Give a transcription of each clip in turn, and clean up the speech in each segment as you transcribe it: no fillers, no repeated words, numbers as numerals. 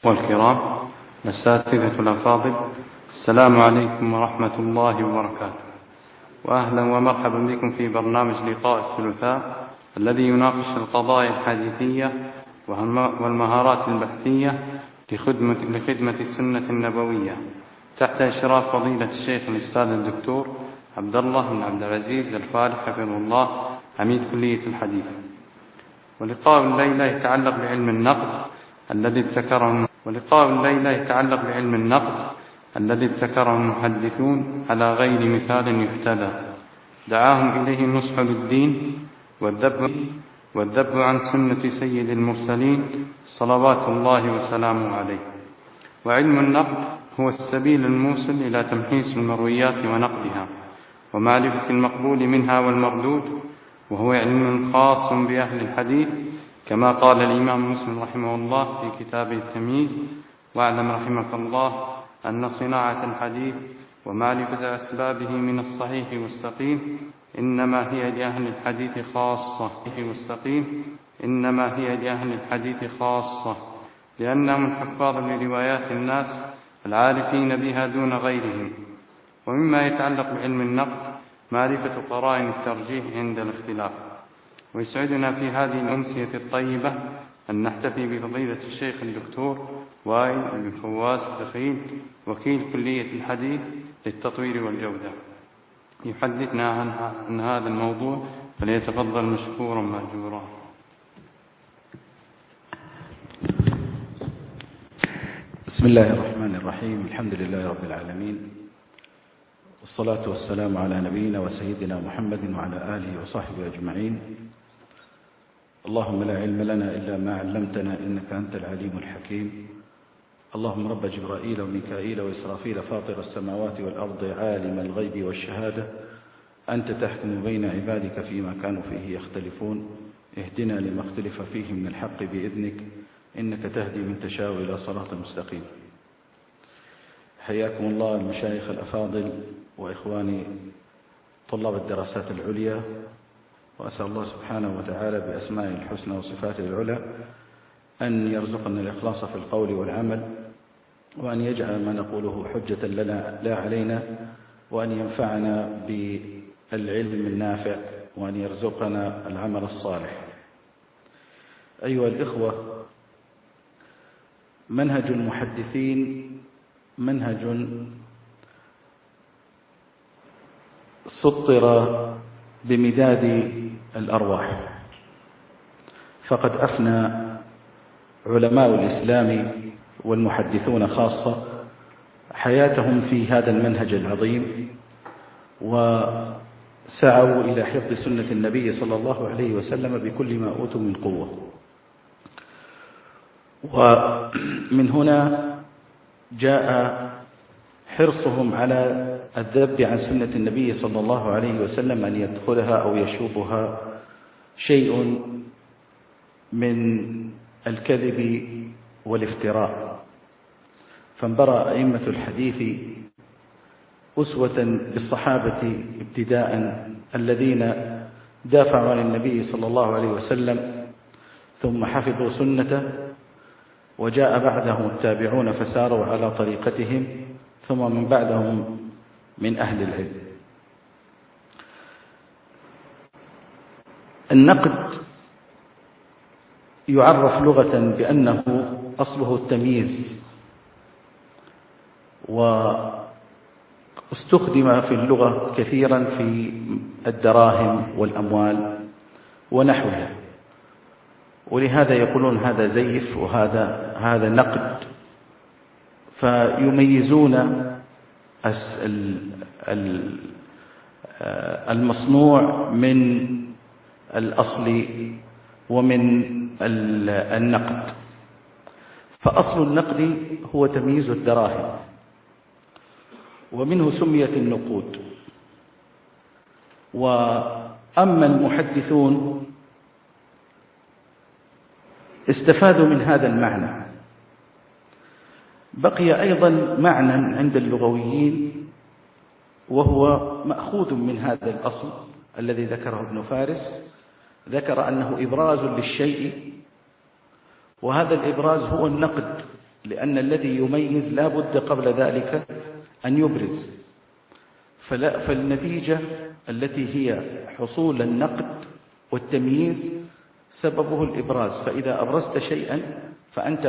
والكرام، الأساتذة الأفاضل، السلام عليكم ورحمة الله وبركاته، وأهلا ومرحبا بكم في برنامج لقاء الثلاثاء الذي يناقش القضايا الحديثية والمهارات البحثية لخدمة السنة النبوية تحت إشراف فضيلة الشيخ الأستاذ الدكتور عبد الله بن عبد العزيز الفالح حفظه الله عميد كلية الحديث. ولقاء الليلة يتعلق بعلم النقد الذي ابتكره المحدثون على غير مثال يحتذى، دعاهم إليه النصح للدين والذب عن سنة سيد المرسلين صلوات الله وسلامه عليه. وعلم النقد هو السبيل الموصل إلى تمحيص المرويات ونقدها ومعرفة المقبول منها والمردود، وهو علم خاص بأهل الحديث كما قال الإمام مسلم رحمه الله في كتابه التمييز: واعلم رحمك الله أن صناعة الحديث ومعرفة أسبابه من الصحيح والسقيم إنما هي لأهل الحديث خاصة، لأنهم حفاظ لروايات الناس العارفين بها دون غيرهم. ومما يتعلق بعلم النقد معرفة قرائن الترجيح عند الاختلاف. ويسعدنا في هذه الأمسية الطيبة أن نحتفي بفضيلة الشيخ الدكتور وائل بن فواز الدخيل وكيل كلية الحديث للتطوير والجودة، يحدثنا عن هذا الموضوع، فليتفضل مشكورا مأجورا. بسم الله الرحمن الرحيم. الحمد لله رب العالمين، والصلاة والسلام على نبينا وسيدنا محمد وعلى آله وصحبه أجمعين. اللهم لا علم لنا إلا ما علمتنا إنك أنت العليم الحكيم. اللهم رب جبرائيل وميكائيل وإسرافيل فاطر السماوات والأرض عالم الغيب والشهادة، أنت تحكم بين عبادك فيما كانوا فيه يختلفون، اهدنا لما اختلف فيه من الحق بإذنك، إنك تهدي من تشاء إلى صراط مستقيم. حياكم الله المشايخ الأفاضل وإخواني طلاب الدراسات العليا، وأسأل الله سبحانه وتعالى بأسمائه الحسنى وصفاته العلى أن يرزقنا الإخلاص في القول والعمل، وأن يجعل ما نقوله حجة لنا لا علينا، وأن ينفعنا بالعلم النافع، وأن يرزقنا العمل الصالح. أيها الإخوة، منهج المحدثين منهج سطر بمداد الأرواح، فقد أفنى علماء الإسلام والمحدثون خاصة حياتهم في هذا المنهج العظيم، وسعوا إلى حفظ سنة النبي صلى الله عليه وسلم بكل ما أوتوا من قوة. ومن هنا جاء حرصهم على الذب عن سنة النبي صلى الله عليه وسلم أن يدخلها أو يشوبها شيء من الكذب والافتراء. فانبرأ أئمة الحديث أسوة بالصحابة ابتداء الذين دافعوا عن النبي صلى الله عليه وسلم ثم حفظوا سنته، وجاء بعدهم التابعون فساروا على طريقتهم، ثم من بعدهم من أهل العلم. النقد يعرف لغة بأنه أصله التمييز، واستخدم في اللغة كثيرا في الدراهم والأموال ونحوها، ولهذا يقولون هذا زيف وهذا نقد، فيميزون المصنوع من الأصل ومن النقد. فأصل النقد هو تمييز الدراهم، ومنه سميت النقود. وأما المحدثون استفادوا من هذا المعنى. بقي أيضا معنى عند اللغويين، وهو مأخوذ من هذا الأصل الذي ذكره ابن فارس. ذكر أنه إبراز للشيء، وهذا الإبراز هو النقد لأن الذي يميز لا بد قبل ذلك أن يبرز. فالنتيجة التي هي حصول النقد والتمييز سببه الإبراز، فإذا أبرزت شيئا فأنت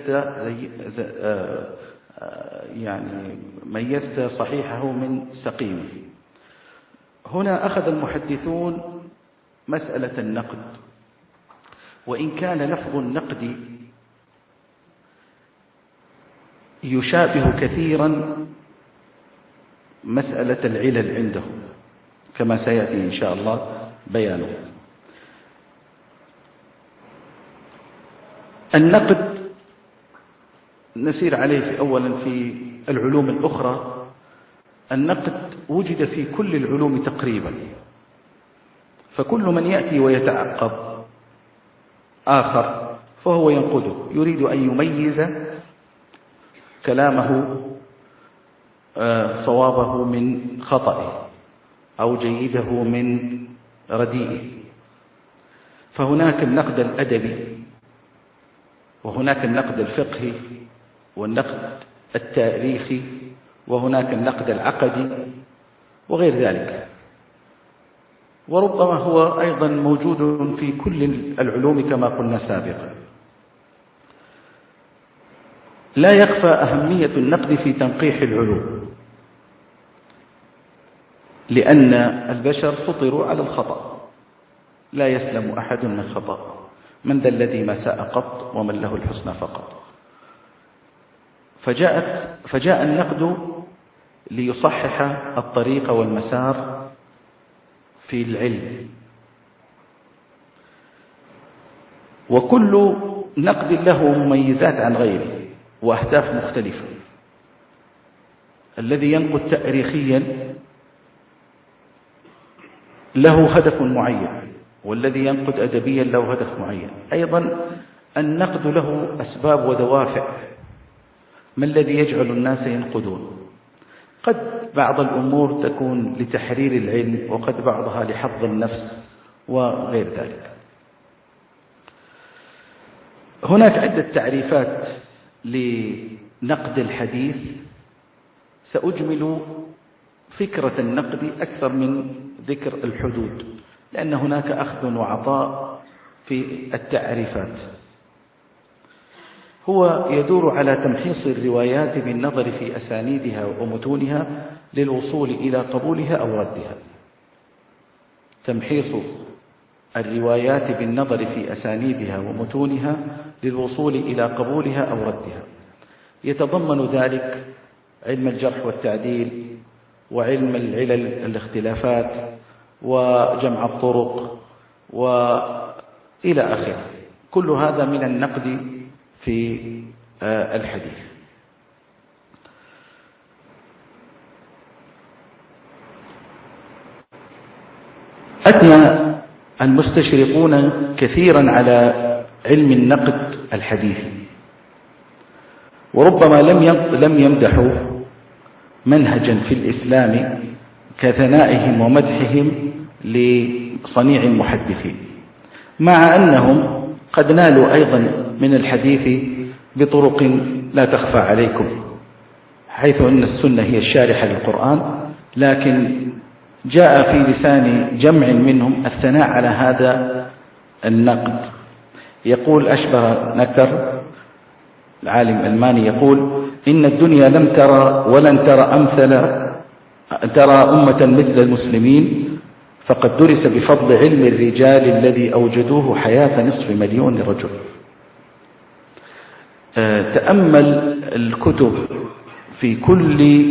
ميزت صحيحه من سقيمه. هنا أخذ المحدثون مسألة النقد، وإن كان لفظ النقد يشابه كثيرا مسألة العلل عندهم كما سيأتي إن شاء الله بيانه. النقد نسير عليه أولا في العلوم الأخرى. النقد وجد في كل العلوم تقريبا، فكل من يأتي ويتعقب آخر فهو ينقده، يريد أن يميز كلامه صوابه من خطأه أو جيده من رديئه. فهناك النقد الأدبي، وهناك النقد الفقهي، والنقد التاريخي، وهناك النقد العقدي وغير ذلك. وربما هو أيضا موجود في كل العلوم كما قلنا سابقا. لا يخفى أهمية النقد في تنقيح العلوم، لأن البشر فطروا على الخطأ، لا يسلم أحد من الخطأ. من ذا الذي ما ساء قط ومن له الحسنى فقط. فجاء النقد ليصحح الطريق والمسار في العلم. وكل نقد له مميزات عن غيره وأهداف مختلفة. الذي ينقد تاريخيا له هدف معين، والذي ينقد أدبيا له هدف معين. أيضا النقد له أسباب ودوافع. ما الذي يجعل الناس ينقدون؟ قد بعض الأمور تكون لتحرير العلم، وقد بعضها لحظ النفس وغير ذلك. هناك عدة تعريفات لنقد الحديث. سأجمل فكرة النقد أكثر من ذكر الحدود، لأن هناك أخذ وعطاء في التعريفات. هو يدور على تمحيص الروايات بالنظر في أسانيدها ومتونها للوصول إلى قبولها أو ردها. تمحيص الروايات بالنظر في أسانيدها ومتونها للوصول إلى قبولها أو ردها. يتضمن ذلك علم الجرح والتعديل، وعلم العلل الاختلافات، وجمع الطرق، وإلى آخره. كل هذا من النقد في الحديث. أثنى المستشرقون كثيرا على علم النقد الحديثي، وربما لم يمدحوا منهجا في الإسلام كثنائهم ومدحهم لصنيع المحدثين، مع أنهم قد نالوا أيضا من الحديث بطرق لا تخفى عليكم، حيث أن السنة هي الشارحة للقرآن، لكن جاء في لسان جمع منهم الثناء على هذا النقد. يقول أشبه نكر العالم الألماني، يقول: إن الدنيا لم ترى ولن ترى أمة مثل المسلمين، فقد درس بفضل علم الرجال الذي أوجدوه حياة نصف مليون رجل. تأمل الكتب في كل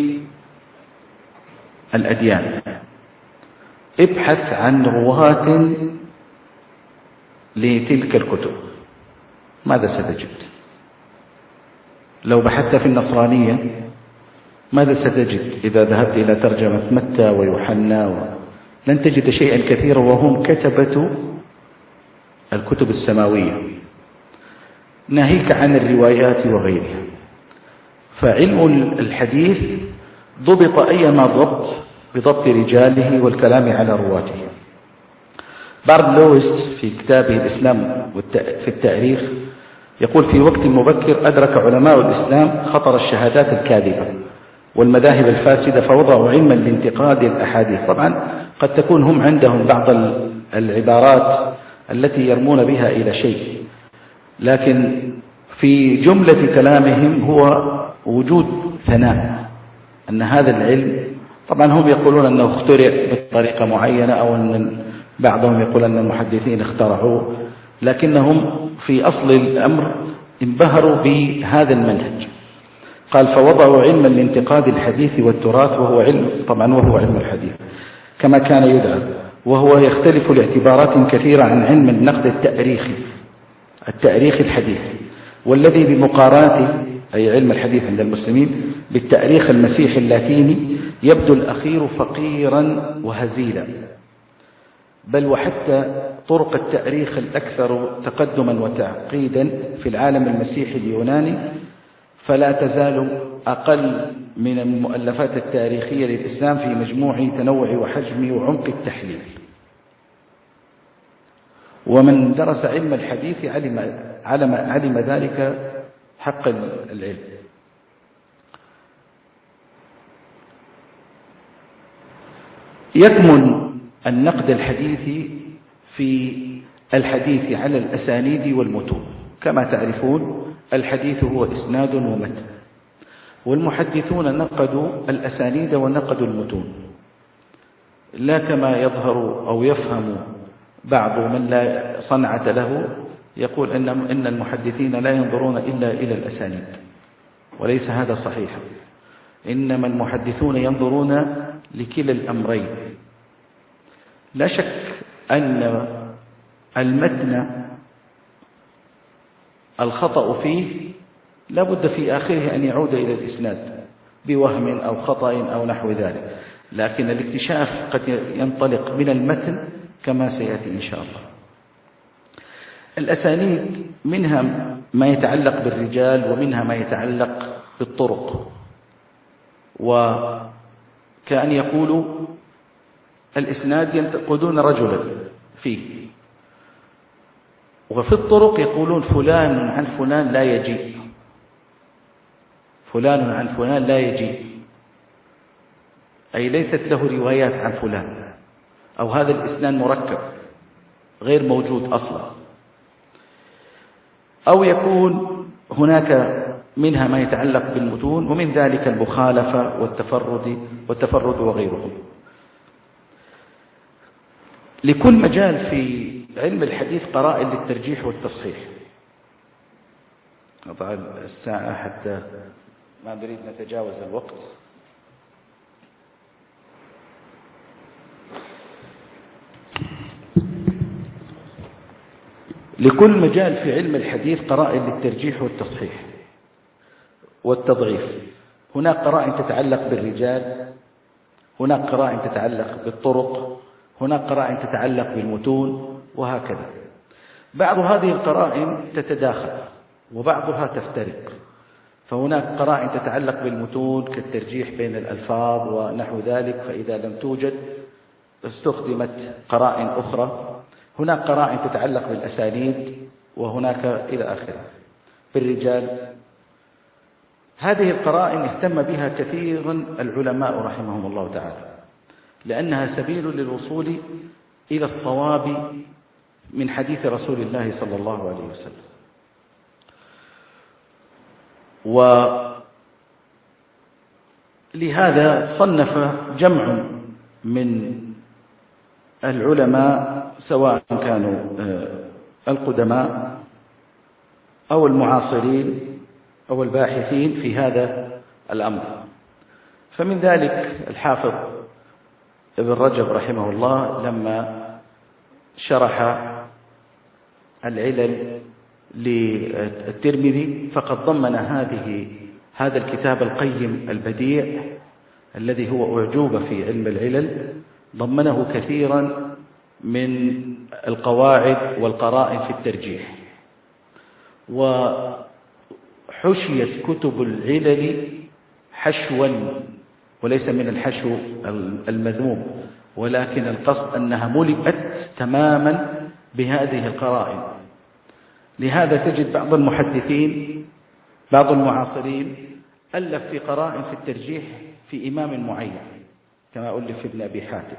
الأديان، ابحث عن رواة لتلك الكتب، ماذا ستجد؟ لو بحثت في النصرانية ماذا ستجد؟ إذا ذهبت إلى ترجمة متى ويوحنا لن تجد شيئا كثيرا، وهم كتبة الكتب السماوية، ناهيك عن الروايات وغيرها. فعلم الحديث ضبط أيما ضبط بضبط رجاله والكلام على رواته. بارد لويس في كتابه الإسلام في التاريخ يقول: في وقت مبكر أدرك علماء الإسلام خطر الشهادات الكاذبة والمذاهب الفاسدة، فوضعوا علما لانتقاد الأحاديث. طبعا قد تكون هم عندهم بعض العبارات التي يرمون بها إلى شيء، لكن في جملة كلامهم هو وجود ثناء أن هذا العلم، طبعا هم يقولون أنه اخترع بطريقة معينة، أو أن بعضهم يقول أن المحدثين اخترعوه، لكنهم في أصل الأمر انبهروا بهذا المنهج. قال: فوضعوا علما لانتقاد الحديث والتراث، وهو علم الحديث كما كان يدعى، وهو يختلف لاعتبارات كثيرة عن علم النقد التاريخي الحديث، والذي بمقارنته، أي علم الحديث عند المسلمين، بالتاريخ المسيحي اللاتيني يبدو الأخير فقيرا وهزيلا، بل وحتى طرق التاريخ الأكثر تقدما وتعقيدا في العالم المسيحي اليوناني فلا تزال أقل من المؤلفات التاريخية للإسلام في مجموع تنوع وحجم وعمق التحليل. ومن درس علم الحديث علم ذلك حق العلم. يكمن النقد الحديثي في الحديث على الأسانيد والمتون. كما تعرفون الحديث هو إسناد ومتن، والمحدثون نقدوا الأسانيد ونقدوا المتون، لا كما يظهر أو يفهم بعض من لا صنعة له يقول إن المحدثين لا ينظرون إلا إلى الأسانيد، وليس هذا صحيحا. إنما المحدثون ينظرون لكلا الأمرين. لا شك أن المتن الخطأ فيه لا بد في آخره أن يعود إلى الإسناد بوهم أو خطأ أو نحو ذلك، لكن الاكتشاف قد ينطلق من المتن كما سيأتي إن شاء الله. الأسانيد منها ما يتعلق بالرجال، ومنها ما يتعلق بالطرق، وكأن يقولوا الإسناد ينتقدون رجلا فيه، وفي الطرق يقولون فلان عن فلان لا يجيء، فلان عن فلان لا يجيء، أي ليست له روايات عن فلان، أو هذا الإسناد مركب غير موجود أصلا. أو يكون هناك منها ما يتعلق بالمتون، ومن ذلك المخالفة والتفرد وغيره. لكل مجال في علم الحديث قرائن للترجيح والتصحيح. أضع الساعة حتى ما نريد نتجاوز الوقت. لكل مجال في علم الحديث قرائن للترجيح والتصحيح والتضعيف. هناك قرائن تتعلق بالرجال، هناك قرائن تتعلق بالطرق، هناك قرائن تتعلق بالمتون، وهكذا. بعض هذه القرائن تتداخل وبعضها تفترق، فهناك قرائن تتعلق بالمتون كالترجيح بين الألفاظ ونحو ذلك، فإذا لم توجد استخدمت قرائن أخرى. هناك قرائن تتعلق بالأسانيد، وهناك إلى آخره. بالرجال هذه القرائن اهتم بها كثيرا العلماء رحمهم الله تعالى، لأنها سبيل للوصول إلى الصواب من حديث رسول الله صلى الله عليه وسلم. ولهذا صنف جمع من العلماء سواء كانوا القدماء أو المعاصرين أو الباحثين في هذا الأمر. فمن ذلك الحافظ ابن رجب رحمه الله لما شرح العلل للترمذي فقد ضمن هذا الكتاب القيم البديع الذي هو أعجوبة في علم العلل، ضمنه كثيرا من القواعد والقرائن في الترجيح. وحشيت كتب العلل حشوا، وليس من الحشو المذموم، ولكن القصد أنها ملئت تماما بهذه القرائن. لهذا تجد بعض المحدثين بعض المعاصرين ألف في قرائن في الترجيح في إمام معين كما ألف في ابن أبي حاتم،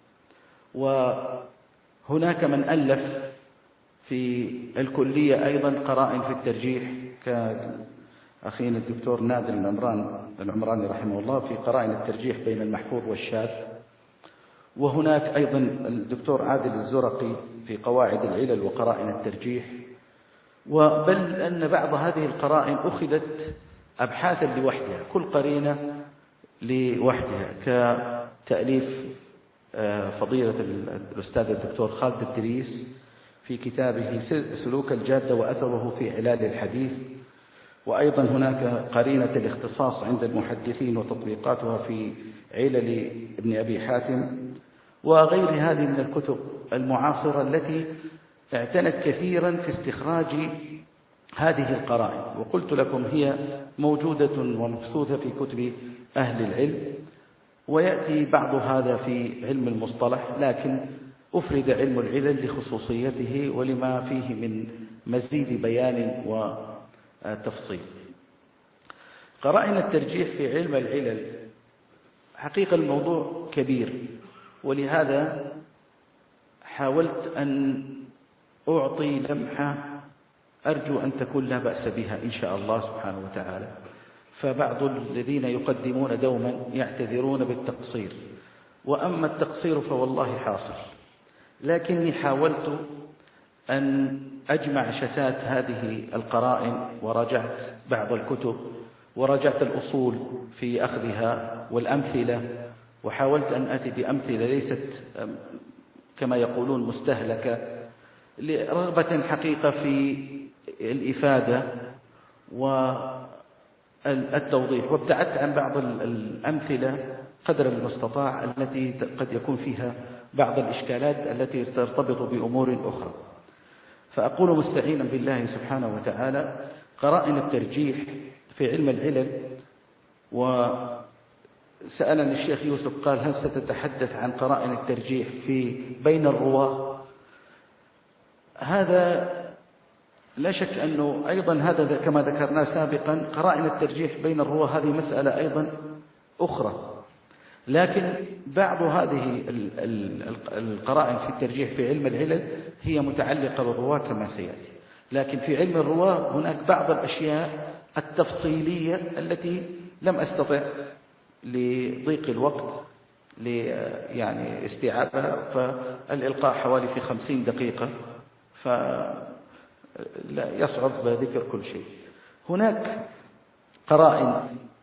وهناك من ألف في الكلية أيضا قرائن في الترجيح كأخينا الدكتور نادر العمراني رحمه الله في قرائن الترجيح بين المحفوظ والشاذ، وهناك أيضا الدكتور عادل الزرقي في قواعد العلل وقرائن الترجيح، وبل أن بعض هذه القرائن أخذت أبحاثا لوحدها، كل قرينة لوحدها، كتأليف فضيلة الأستاذ الدكتور خالد الدريس في كتابه سلوك الجادة وأثره في علال الحديث، وأيضا هناك قرينة الاختصاص عند المحدثين وتطبيقاتها في علل ابن أبي حاتم، وغير هذه من الكتب المعاصرة التي اعتنت كثيرا في استخراج هذه القرائن. وقلت لكم هي موجودة ومبثوثة في كتب أهل العلم، ويأتي بعض هذا في علم المصطلح، لكن أفرد علم العلل لخصوصيته ولما فيه من مزيد بيان وتفصيل. قرائن الترجيح في علم العلل حقيقة الموضوع كبير، ولهذا حاولت أن أعطي لمحة أرجو أن تكون لا بأس بها إن شاء الله سبحانه وتعالى. فبعض الذين يقدمون دوما يعتذرون بالتقصير، وأما التقصير فوالله حاصل، لكني حاولت أن أجمع شتات هذه القرائن، وراجعت بعض الكتب وراجعت الأصول في أخذها والأمثلة، وحاولت أن أتي بأمثلة ليست كما يقولون مستهلكة، لرغبة حقيقة في الإفادة والتوضيح، وابتعدت عن بعض الأمثلة قدر المستطاع التي قد يكون فيها بعض الإشكالات التي ترتبط بأمور أخرى. فأقول مستعينا بالله سبحانه وتعالى قرائن الترجيح في علم العلل. وسألني الشيخ يوسف قال: هل ستتحدث عن قرائن الترجيح في بين الرواة؟ هذا لا شك أنه أيضا هذا كما ذكرنا سابقا، قرائن الترجيح بين الرواة هذه مسألة أيضا أخرى، لكن بعض هذه القرائن في الترجيح في علم العلل هي متعلقة بالرواة كما سيأتي. لكن في علم الرواة هناك بعض الأشياء التفصيلية التي لم أستطع لضيق الوقت يعني استيعابها، فالإلقاء حوالي في 50 دقيقة، فلا يصعب ذكر كل شيء. هناك قرائن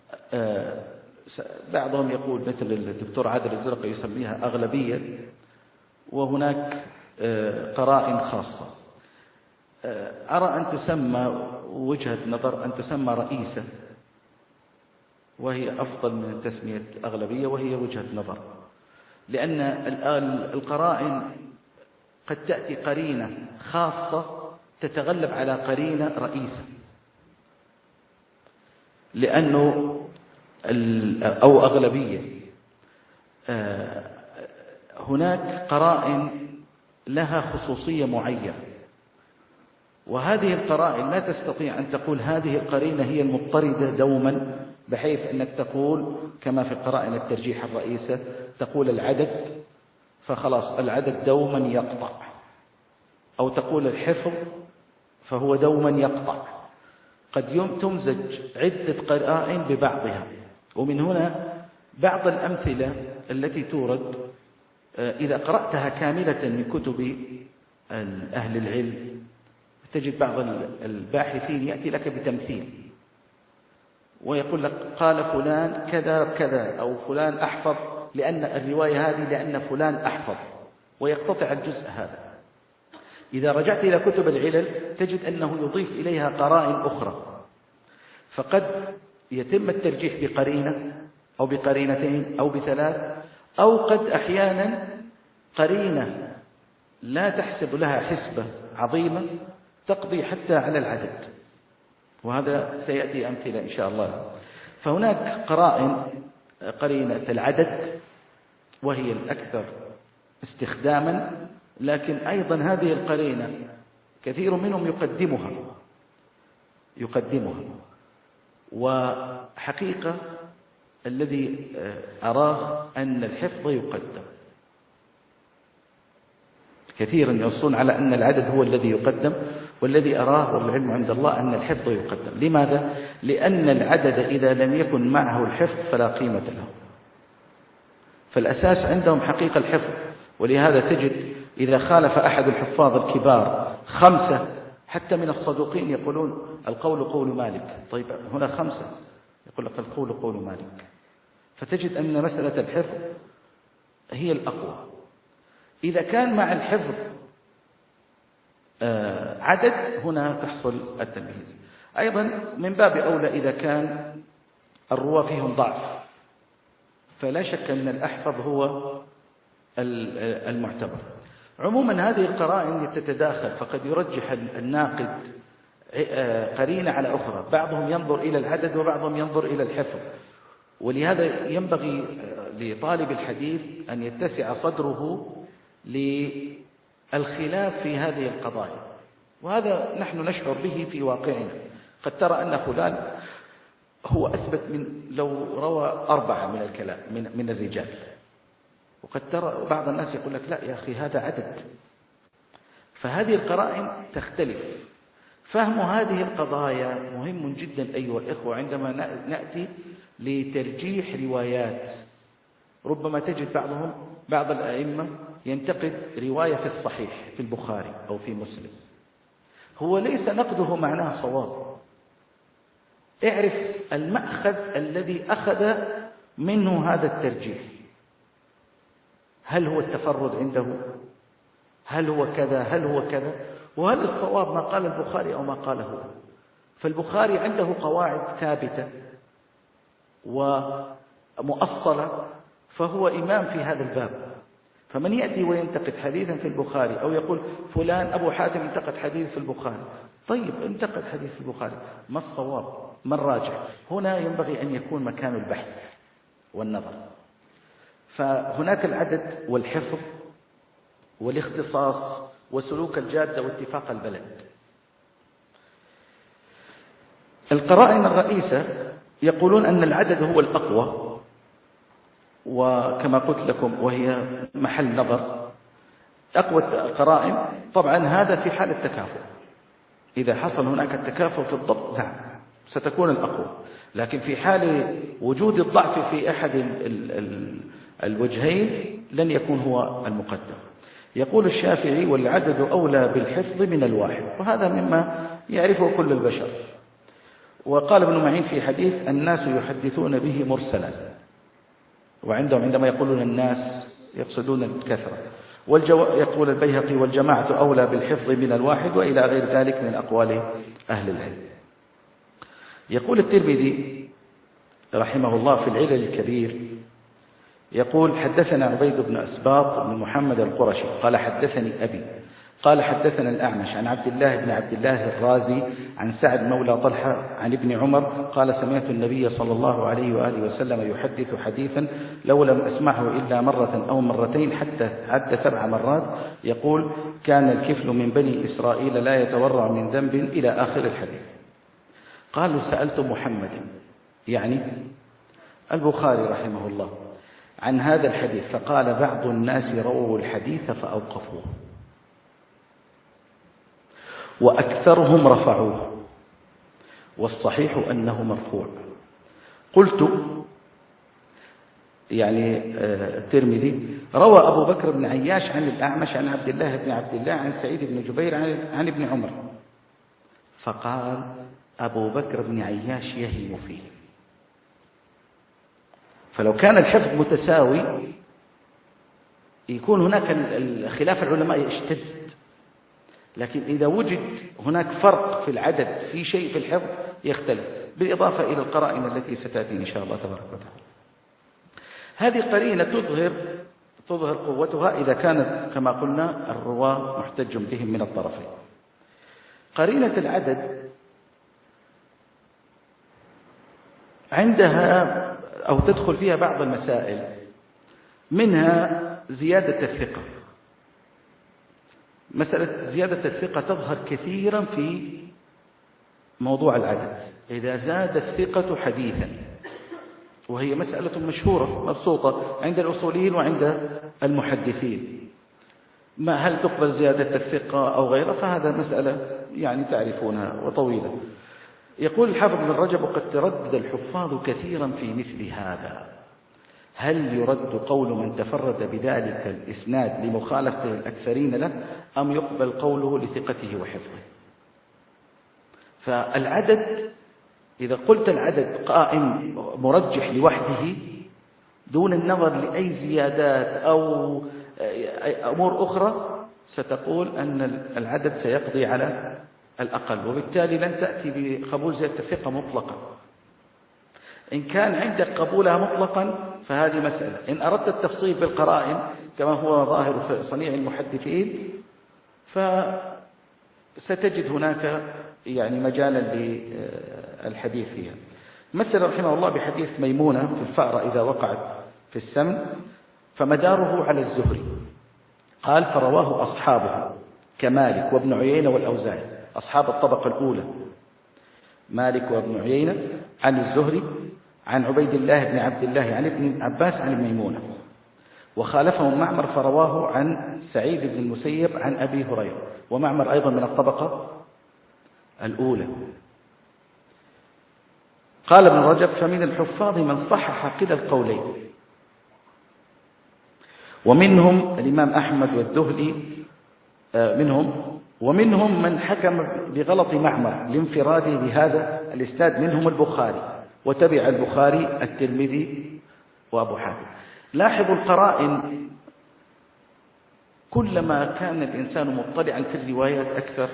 بعضهم يقول مثل الدكتور عادل الزرقي يسميها أغلبية، وهناك قرائن خاصة. أرى أن تسمى وجهة نظر أن تسمى رئيسة، وهي أفضل من تسمية أغلبية، وهي وجهة نظر، لأن القرائن قد تأتي قرينة خاصة تتغلب على قرينة رئيسة، لأنه أو أغلبية. هناك قرائن لها خصوصية معينة، وهذه القرائن لا تستطيع أن تقول هذه القرينة هي المضطردة دوما، بحيث أنك تقول كما في قرائن الترجيح الرئيسة تقول العدد فخلاص العدد دوما يقطع، أو تقول الحفظ فهو دوما يقطع. قد تمزج عدة قرائن ببعضها، ومن هنا بعض الأمثلة التي تورد إذا قرأتها كاملة من كتب أهل العلم تجد بعض الباحثين يأتي لك بتمثيل ويقول لك قال فلان كذا كذا، أو فلان أحفظ لأن الرواية هذه لأن فلان أحفظ، ويقتطع الجزء هذا. إذا رجعت إلى كتب العلل تجد أنه يضيف إليها قرائن أخرى، فقد يتم الترجيح بقرينة أو بقرينتين أو بثلاث، أو قد أحيانا قرينة لا تحسب لها حسبة عظيمة تقضي حتى على العدد، وهذا سيأتي أمثلة إن شاء الله. فهناك قرينة العدد وهي الأكثر استخداما، لكن أيضا هذه القرينة كثير منهم يقدمها. وحقيقة الذي أراه أن الحفظ يقدم، كثيرا ينصون على أن العدد هو الذي يقدم، والذي أراه والعلم عند الله أن الحفظ يقدم. لماذا؟ لأن العدد إذا لم يكن معه الحفظ فلا قيمة له، فالأساس عندهم حقيقة الحفظ. ولهذا تجد إذا خالف أحد الحفاظ الكبار 5 حتى من الصدوقين يقولون القول قول مالك، طيب هنا 5 يقول لك القول قول مالك. فتجد أن مسألة الحفظ هي الأقوى. إذا كان مع الحفظ عدد هنا تحصل التمييز. أيضا من باب أولى إذا كان الرواة فيهم ضعف، فلا شك أن الأحفظ هو المعتبر. عموما هذه القرائن تتداخل، فقد يرجح الناقد قرينة على أخرى، بعضهم ينظر إلى العدد وبعضهم ينظر إلى الحفظ. ولهذا ينبغي لطالب الحديث أن يتسع صدره للخلاف في هذه القضايا، وهذا نحن نشعر به في واقعنا. قد ترى أن فلان هو أثبت من لو روى 4 من الكلام من الرجال، وقد ترى بعض الناس يقول لك لا يا أخي هذا عدد. فهذه القرائن تختلف. فهم هذه القضايا مهم جدا أيها الإخوة عندما نأتي لترجيح روايات. ربما تجد بعض الأئمة ينتقد رواية في الصحيح في البخاري أو في مسلم، هو ليس نقده معناه صواب. اعرف المأخذ الذي أخذ منه هذا الترجيح، هل هو التفرد عنده، هل هو كذا، هل هو كذا، وهل الصواب ما قال البخاري أو ما قاله هو. فالبخاري عنده قواعد ثابتة ومؤصلة، فهو إمام في هذا الباب. فمن يأتي وينتقد حديثا في البخاري أو يقول فلان أبو حاتم انتقد حديث في البخاري، طيب انتقد حديث في البخاري، ما الصواب، ما الراجح؟ هنا ينبغي أن يكون مكان البحث والنظر. فهناك العدد والحفظ والاختصاص وسلوك الجادة واتفاق البلد. القرائن الرئيسة يقولون أن العدد هو الأقوى، وكما قلت لكم وهي محل نظر. أقوى القرائن طبعا هذا في حال التكافؤ، إذا حصل هناك التكافؤ في الضبط نعم ستكون الأقوى، لكن في حال وجود الضعف في أحد الوجهين لن يكون هو المقدم. يقول الشافعي والعدد أولى بالحفظ من الواحد، وهذا مما يعرفه كل البشر. وقال ابن معين في حديث الناس يحدثون به مرسلا، وعندهم عندما يقولون الناس يقصدون الكثرة. يقول البيهقي والجماعة أولى بالحفظ من الواحد، وإلى غير ذلك من أقوال أهل العلم. يقول الترمذي رحمه الله في العلل الكبير، يقول حدثنا عبيد بن أسباط بن محمد القرشي قال حدثني أبي قال حدثنا الأعمش عن عبد الله بن عبد الله الرازي عن سعد مولى طلحة عن ابن عمر قال سمعت النبي صلى الله عليه وآله وسلم يحدث حديثا لو لم أسمعه إلا مرة أو مرتين حتى عد 7 مرات، يقول كان الكفل من بني إسرائيل لا يتورع من ذنب إلى آخر الحديث. قالوا سألت محمد يعني البخاري رحمه الله عن هذا الحديث، فقال بعض الناس رووا الحديث فأوقفوه وأكثرهم رفعوه والصحيح أنه مرفوع. قلت يعني الترمذي روى أبو بكر بن عياش عن الأعمش عن عبد الله بن عبد الله عن سعيد بن جبير عن ابن عمر، فقال أبو بكر بن عياش يهم فيه. فلو كان الحفظ متساوي يكون هناك خلاف العلماء يشتد، لكن إذا وجد هناك فرق في العدد في شيء في الحفظ يختلف، بالإضافة إلى القرائن التي ستأتي إن شاء الله تبارك وتعالى. هذه قرينة تظهر قوتها إذا كانت كما قلنا الرواة محتج بهم من الطرفين. قرينة العدد عندها أو تدخل فيها بعض المسائل، منها زيادة الثقة. مسألة زيادة الثقة تظهر كثيرا في موضوع العدد، إذا زاد الثقة حديثا، وهي مسألة مشهورة مبسوطة عند الأصوليين وعند المحدثين. ما هل تقبل زيادة الثقة أو غيره، فهذا مسألة يعني تعرفونها وطويلة. يقول الحافظ بن رجب: وقد تردد الحفاظ كثيرا في مثل هذا، هل يرد قول من تفرد بذلك الإسناد لمخالفة الأكثرين له، أم يقبل قوله لثقته وحفظه؟ فالعدد إذا قلت العدد قائم مرجح لوحده دون النظر لأي زيادات أو أمور أخرى، ستقول أن العدد سيقضي على الأقل، وبالتالي لن تأتي بقبول زيادة الثقة مطلقا. إن كان عندك قبولها مطلقا فهذه مسألة. إن أردت التفصيل بالقرائن كما هو ظاهر في صنيع المحدثين فستجد هناك يعني مجالا للحديث فيها. مثل رحمه الله بحديث ميمونة في الفأرة إذا وقعت في السمن، فمداره على الزهري. قال: فرواه أصحابه كمالك وابن عيينة والأوزاعي، أصحاب الطبقة الأولى، مالك وابن عيينة عن الزهري عن عبيد الله بن عبد الله عن ابن عباس عن ميمونة. وخالفهم معمر فرواه عن سعيد بن المسيب عن أبي هريرة، ومعمر أيضا من الطبقة الأولى. قال ابن رجب: فمن الحفاظ من صحح كلا القولين، ومنهم الإمام أحمد والذهلي ومنهم من حكم بغلط معمر لانفراده بهذا الإسناد، منهم البخاري، وتبع البخاري الترمذي وأبو حاتم. لاحظوا القرائن، كلما كان الإنسان مطلعا في الروايات أكثر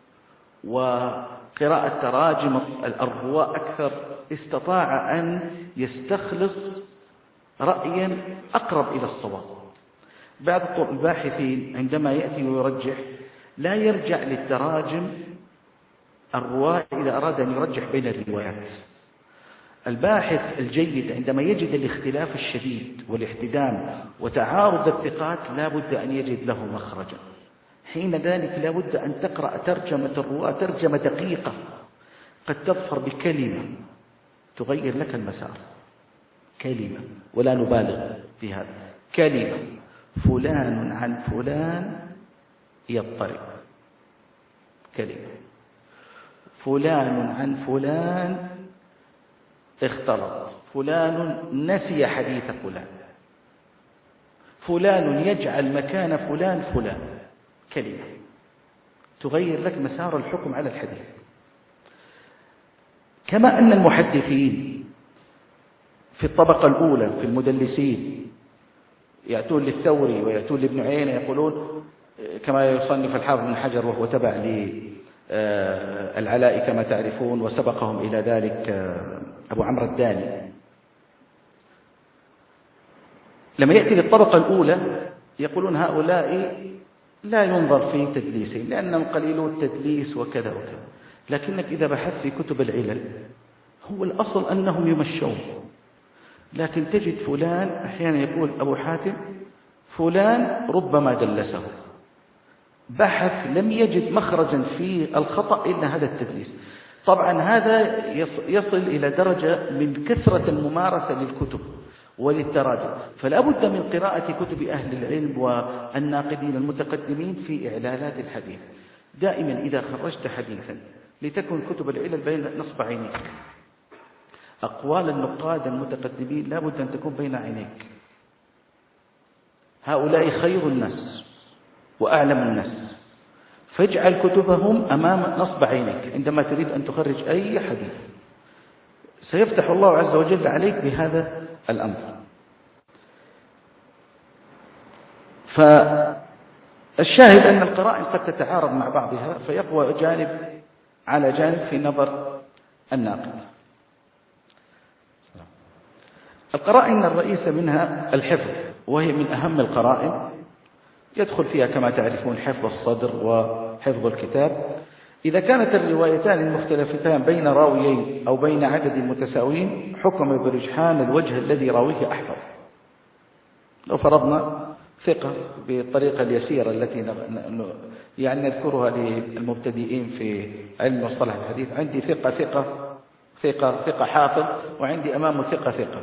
وقراءة تراجم الرواة أكثر، استطاع أن يستخلص رأيا أقرب إلى الصواب. بعض الباحثين عندما يأتي ويرجح لا يرجع للتراجم الرواة إذا أراد أن يرجح بين الروايات. الباحث الجيد عندما يجد الاختلاف الشديد والاحتدام وتعارض الثقات لا بد أن يجد له مخرجا. حين ذلك لا بد أن تقرأ ترجمة الرواة ترجمة دقيقة، قد تظفر بكلمة تغير لك المسار، كلمة، ولا نبالغ في هذا، كلمة: فلان عن فلان يضطرب، كلمة: فلان عن فلان اختلط، فلان نسي حديث فلان، فلان يجعل مكان فلان فلان، كلمة تغير لك مسار الحكم على الحديث. كما أن المحدثين في الطبقة الأولى في المدلسين يأتون للثوري ويأتون لابن عيينة يقولون كما يصنف الحافظ بن حجر وهو تبع للعلاء كما تعرفون، وسبقهم إلى ذلك أبو عمرو الداني. لما يأتي للطبقة الأولى يقولون هؤلاء لا ينظر في تدليسهم لأنهم قليلو التدليس وكذا وكذا، لكنك إذا بحثت في كتب العلل هو الأصل أنهم يمشون، لكن تجد فلان أحيانا يقول أبو حاتم فلان ربما دلسه، بحث لم يجد مخرجا في الخطأ إلا هذا التدليس. طبعا هذا يصل إلى درجة من كثرة الممارسة للكتب وللتراجم، فلا بد من قراءة كتب أهل العلم والناقدين المتقدمين في إعلالات الحديث. دائما إذا خرجت حديثا لتكن كتب العلل بين نصب عينيك، أقوال النقاد المتقدمين لا بد أن تكون بين عينيك. هؤلاء خير الناس وأعلم الناس، فاجعل كتبهم أمام نصب عينيك عندما تريد أن تخرج أي حديث، سيفتح الله عز وجل عليك بهذا الأمر. فالشاهد أن القرائن قد تتعارض مع بعضها فيقوى جانب على جانب في نظر الناقد. القرائن الرئيسة منها الحفظ، وهي من أهم القرائن، يدخل فيها كما تعرفون حفظ الصدر وحفظ الكتاب. إذا كانت الروايتان المختلفتان بين راويين أو بين عدد متساويين حكم برجحان الوجه الذي راويه أحفظ. لو فرضنا ثقة بالطريقة اليسيرة التي يعني نذكرها للمبتدئين في علم مصطلح الحديث. عندي ثقة حافظ، وعندي أمامه ثقة.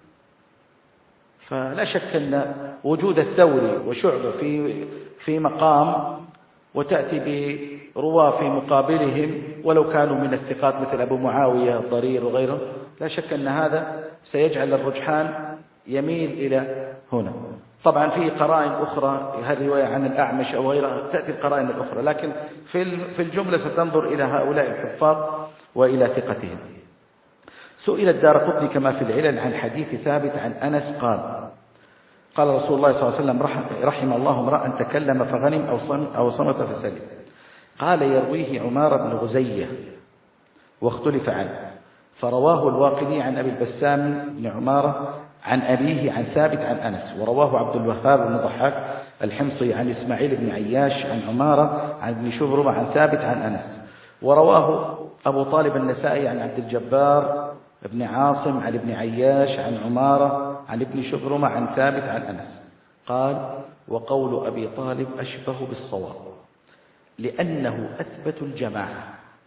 فلا شك أن وجود الثوري وشعبة في مقام، وتأتي برواة في مقابلهم ولو كانوا من الثقات مثل أبو معاوية الضرير وغيره، لا شك أن هذا سيجعل الرجحان يميل إلى هنا. طبعا في قرائن أخرى، هالرواية عن الأعمش أو غيرها، تأتي القرائن الأخرى، لكن في الجملة ستنظر إلى هؤلاء الحفاظ وإلى ثقتهم. سئل الدارقطني كما في العلل عن حديث ثابت عن أنس قال رسول الله صلى الله عليه وسلم: رحم الله امرأ تكلم فغنم أو صمت فسلم. قال: يرويه عمار بن غزية واختلف عنه، فرواه الواقدي عن أبي البسام بن عمارة عن أبيه عن ثابت عن أنس، ورواه عبد الوهاب بن ضحاك الحمصي عن إسماعيل بن عياش عن عمارة عن ابن شبرمة عن ثابت عن أنس، ورواه أبو طالب النسائي عن عبد الجبار بن عاصم عن ابن عياش عن عمارة عن ابن شبرمة عن ثابت عن أنس. قال: وقول أبي طالب أشبه بالصواب، لأنه أثبت الجماعة.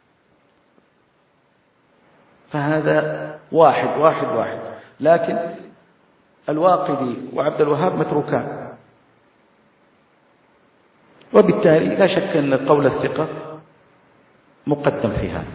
فهذا واحد، لكن الواقدي وعبد الوهاب متروكان، وبالتالي لا شك أن قول الثقة مقدم في هذا.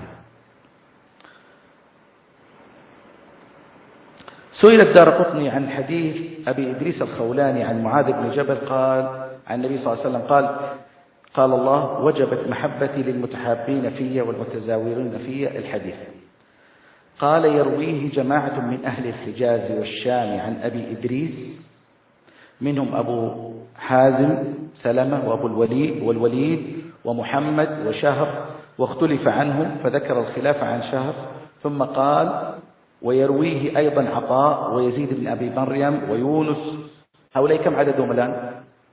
سئل الدارقطني عن حديث أبي إدريس الخولاني عن معاذ بن جبل قال عن النبي صلى الله عليه وسلم قال الله: وجبت محبتي للمتحابين في والمتزاورين في. الحديث قال: يرويه جماعة من أهل الحجاز والشام عن أبي إدريس، منهم أبو حازم سلمة وأبو والوليد ومحمد وشهر، واختلف عنهم فذكر الخلاف عن شهر، ثم قال: ويرويه أيضا عطاء ويزيد بن أبي مريم ويونس. هؤلاء كم عددهم الآن؟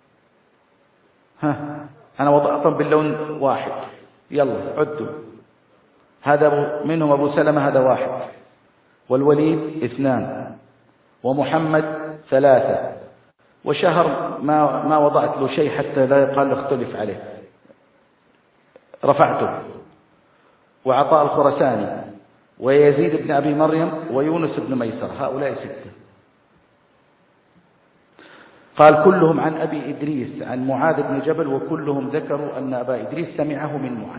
أنا وضعتهم باللون واحد، يلا عدوا. هذا منهم أبو سلمة، هذا واحد، والوليد 2، ومحمد 3، وشهر ما وضعت له شيء حتى لا يقال اختلف عليه، رفعته. وعطاء الخرساني ويزيد بن أبي مريم ويونس بن ميسر، هؤلاء 6. قال: كلهم عن أبي إدريس عن معاذ بن جبل، وكلهم ذكروا أن أبا إدريس سمعه من معاذ.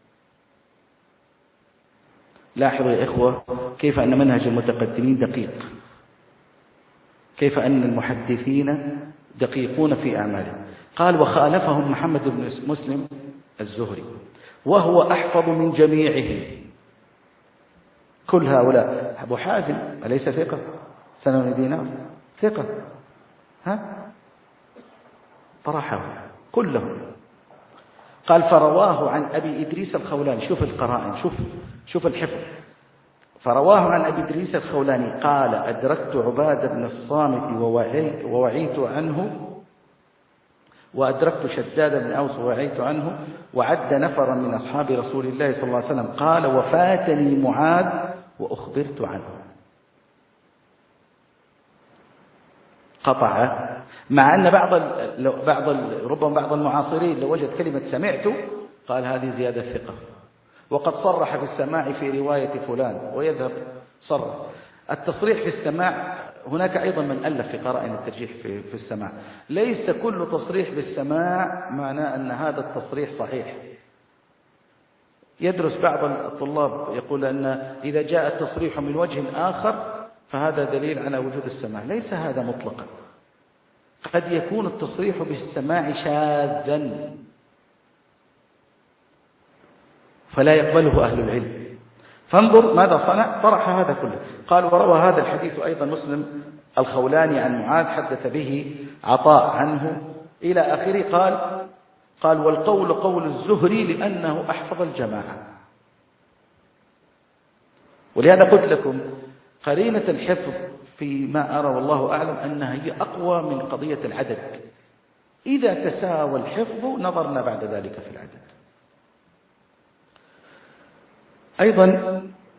لاحظوا يا إخوة كيف أن منهج المتقدمين دقيق، كيف أن المحدثين دقيقون في أعمالهم. قال: وخالفهم محمد بن مسلم الزهري وهو أحفظ من جميعهم. كل هؤلاء. أبو حازم أليس ثقة؟ سنة بن دينار ثقة، طرحه كلهم. قال: فرواه عن أبي إدريس الخولاني. شوف القرائن، شوف الحفظ. فرواه عن أبي إدريس الخولاني قال: أدركت عبادة بن الصامت ووعيت عنه، وأدركت شداد بن أوس ووعيت عنه، وعد نفرا من أصحاب رسول الله صلى الله عليه وسلم. قال: وفاتني معاذ وأخبرت عنه. قطع، مع أن ربما بعض المعاصرين لو وجد كلمة سمعت قال هذه زيادة ثقة، وقد صرح في السماع في رواية فلان، ويذهب صرح. التصريح في السماع هناك أيضا من ألف في قرائن الترجيح في السماع. ليس كل تصريح بالسماع معناه أن هذا التصريح صحيح. يدرس بعض الطلاب يقول أن إذا جاء التصريح من وجه آخر فهذا دليل على وجود السماع. ليس هذا مطلقا، قد يكون التصريح بالسماع شاذا فلا يقبله أهل العلم. فانظر ماذا صنع، طرح هذا كله. قال: وروى هذا الحديث أيضا مسلم الخولاني عن معاذ، حدث به عطاء عنه إلى آخره. قال: والقول قول الزهري لأنه أحفظ الجماعة. ولهذا قلت لكم قرينة الحفظ فيما أرى والله أعلم أنها هي أقوى من قضية العدد. إذا تساوى الحفظ نظرنا بعد ذلك في العدد. أيضا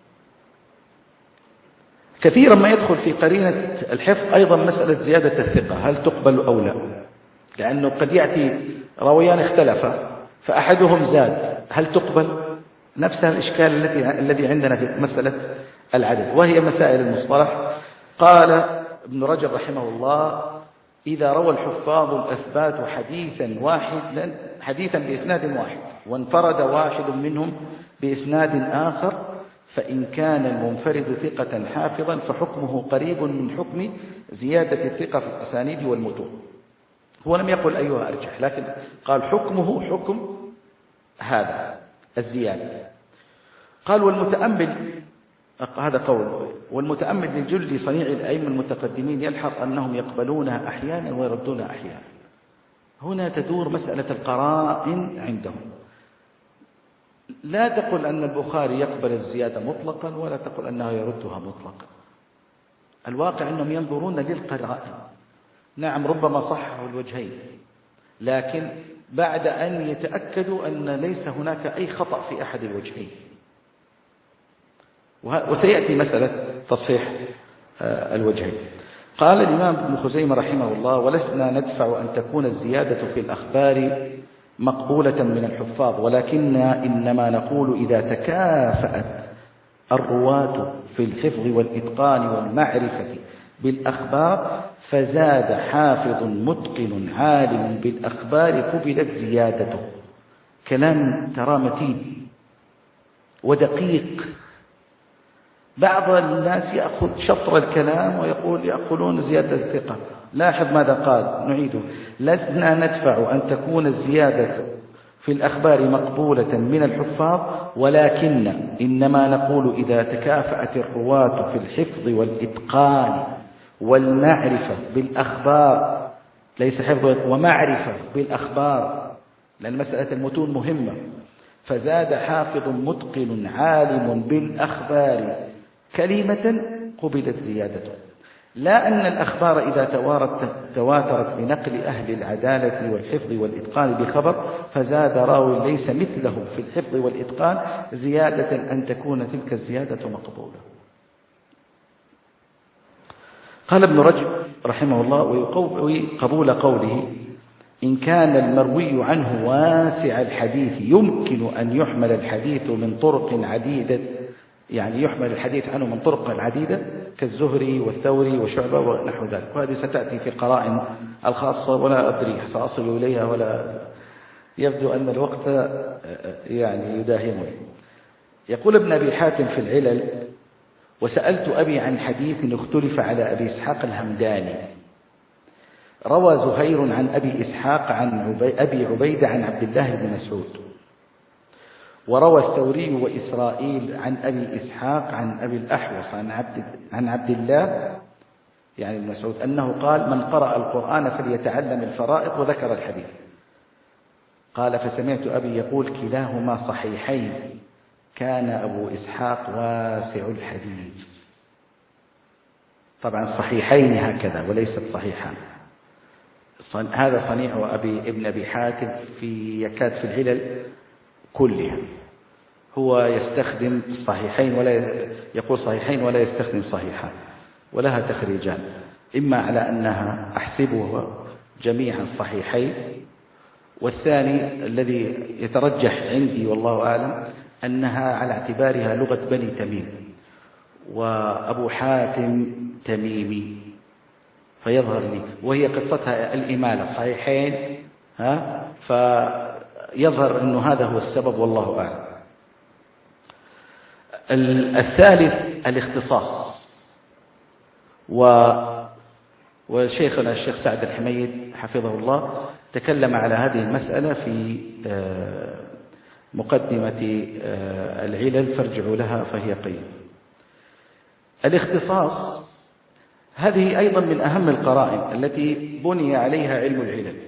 كثيرا ما يدخل في قرينة الحفظ أيضا مسألة زيادة الثقة، هل تقبل أو لا؟ لأنه قد يأتي راويان اختلفا، فأحدهم زاد، هل تقبل؟ نفسها الإشكال الذي عندنا في مسألة العدد، وهي مسائل المصطلح. قال ابن رجب رحمه الله: إذا روى الحفاظ الأثبات حديثا بإسناد واحد وانفرد واحد منهم بإسناد آخر، فإن كان المنفرد ثقة حافظا فحكمه قريب من حكم زيادة الثقة في الأسانيد والمتون. هو لم يقل أيها أرجح، لكن قال حكمه حكم هذا الزيادة. قال والمتأمل، هذا قول، والمتأمل لجل صنيع الأئمة المتقدمين يلحظ أنهم يقبلونها أحيانا ويردونها أحيانا. هنا تدور مسألة القرائن عندهم. لا تقل أن البخاري يقبل الزيادة مطلقا، ولا تقل أنه يردها مطلقا. الواقع أنهم ينظرون للقرائن. نعم ربما صححوا الوجهين، لكن بعد أن يتأكدوا أن ليس هناك أي خطأ في أحد الوجهين. وسيأتي مسألة تصحيح الوجهين. قال الإمام ابن خزيمة رحمه الله: ولسنا ندفع أن تكون الزيادة في الأخبار مقبولة من الحفاظ، ولكننا إنما نقول إذا تكافأت الرواة في الحفظ والإتقان والمعرفة بالأخبار فزاد حافظ متقن عالم بالأخبار قبلت زيادته. كلام ترى متين ودقيق. بعض الناس يأخذ شطر الكلام ويقول يأخذون زيادة الثقة. لاحظ ماذا قال، نعيده: لسنا ندفع أن تكون الزيادة في الأخبار مقبولة من الحفاظ، ولكن إنما نقول إذا تكافأت الرواة في الحفظ والإتقان والمعرفة بالأخبار، ليس حفظ ومعرفة بالأخبار، لأن مسألة المتون مهمة، فزاد حافظ متقن عالم بالأخبار كلمة قبلت زيادته. لا أن الأخبار إذا تواترت بنقل أهل العدالة والحفظ والإتقان بخبر فزاد راوي ليس مثله في الحفظ والإتقان زيادة أن تكون تلك الزيادة مقبولة. قال ابن رجب رحمه الله: ويقوي قبول قوله: إن كان المروي عنه واسع الحديث يمكن أن يحمل الحديث من طرق عديدة، يعني يحمل الحديث عنه من طرق عديدة كالزهري والثوري وشعبة ونحو ذلك. وهذه ستأتي في القرائن الخاصة، ولا أدري سأصل إليها، ولا يبدو أن الوقت يعني يداهمني. يقول ابن أبي حاتم في العلل: وسألت أبي عن حديث اختلف على أبي إسحاق الهمداني. روى زهير عن أبي إسحاق عن أبي عبيدة عن عبد الله بن مسعود، وروى الثوري وإسرائيل عن أبي إسحاق عن أبي الأحوص عن عبد الله يعني بن مسعود أنه قال: من قرأ القرآن فليتعلم الفرائض، وذكر الحديث. قال: فسمعت أبي يقول: كلاهما صحيحين، كان أبو إسحاق واسع الحديث. طبعا صحيحين هكذا وليست صحيحان. هذا صنيع ابن أبي حاتم في يكاد في العلل كلها. هو يستخدم الصحيحين ولا يقول صحيحين ولا يستخدم صحيحان، ولها تخريجان: إما على أنها أحسبها جميعا صحيحين، والثاني الذي يترجح عندي والله أعلم أنها على اعتبارها لغة بني تميم، وأبو حاتم تميمي، فيظهر لي، وهي قصتها الإمالة صحيحين، فيظهر أنه هذا هو السبب والله أعلم. الثالث الاختصاص، وشيخنا الشيخ سعد الحميد حفظه الله تكلم على هذه المسألة في مقدمة العلل، فارجعوا لها فهي قيمة. الاختصاص هذه أيضا من أهم القرائن التي بني عليها علم العلل،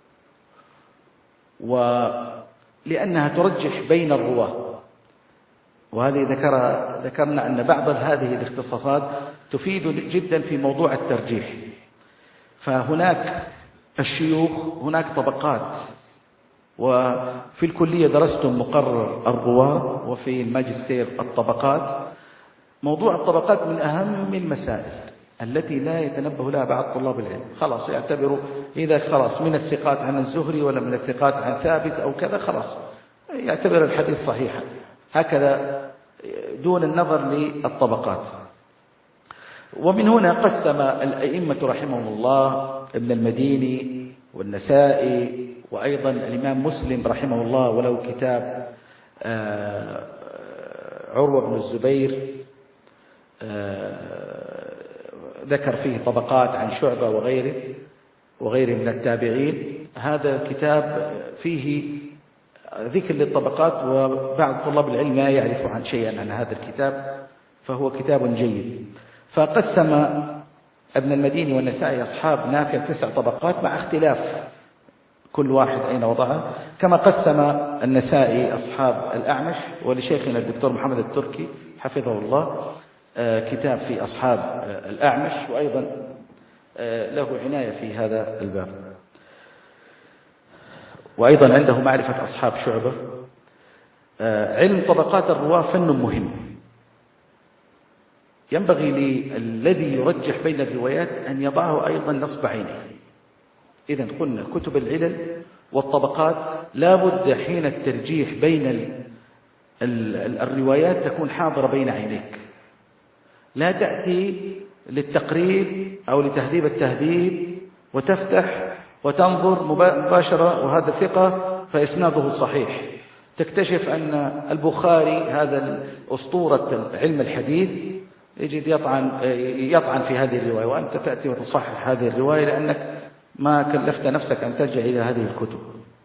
ولأنها ترجح بين الرواة. وهذه ذكرنا أن بعض هذه الاختصاصات تفيد جدا في موضوع الترجيح. فهناك الشيوخ، هناك طبقات، وفي الكلية درستم مقرر الرواة، وفي الماجستير الطبقات. موضوع الطبقات من أهم المسائل التي لا يتنبه لها بعض طلاب العلم. خلاص يعتبروا إذا خلاص من الثقات عن الزهري ولا من الثقات عن ثابت أو كذا، خلاص يعتبر الحديث صحيحا هكذا دون النظر للطبقات. ومن هنا قسم الأئمة رحمهم الله ابن المديني والنسائي وأيضا الإمام مسلم رحمه الله وله كتاب عروة بن الزبير ذكر فيه طبقات عن شعبة وغيره من التابعين. هذا الكتاب فيه ذكر للطبقات، وبعض طلاب العلم لا يعرف عن شيئا عن هذا الكتاب، فهو كتاب جيد. فقسم ابن المديني والنسائي أصحاب نافع 9 طبقات مع اختلاف كل واحد أين وضعه، كما قسم النسائي أصحاب الأعمش، ولشيخنا الدكتور محمد التركي حفظه الله كتاب في أصحاب الأعمش، وأيضا له عناية في هذا الباب. وأيضا عنده معرفة أصحاب شعبة. علم طبقات الرواة فن مهم، ينبغي للذي يرجح بين الروايات أن يضعه أيضا نصب عينه. إذن قلنا كتب العلل والطبقات لا بد حين الترجيح بين الروايات تكون حاضرة بين عينيك، لا تأتي للتقريب أو لتهذيب التهذيب وتفتح وتنظر مباشرة وهذا ثقة فإسناده صحيح، تكتشف أن البخاري هذا أسطورة علم الحديث يجد يطعن في هذه الرواية، وأنت تأتي وتصحح هذه الرواية لأنك ما كلفت نفسك أن ترجع إلى هذه الكتب.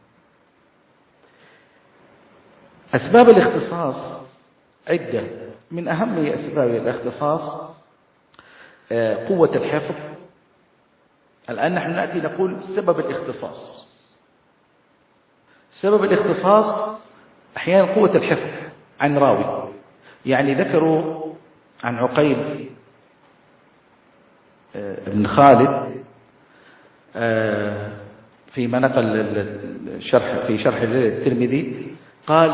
أسباب الاختصاص عدة، من أهم أسباب الاختصاص قوة الحفظ. الآن نحن نأتي نقول سبب الاختصاص. سبب الاختصاص أحيانا قوة الحفظ عن راوي، يعني ذكروا عن عقيل بن خالد فيما نقل في شرح الترمذي قال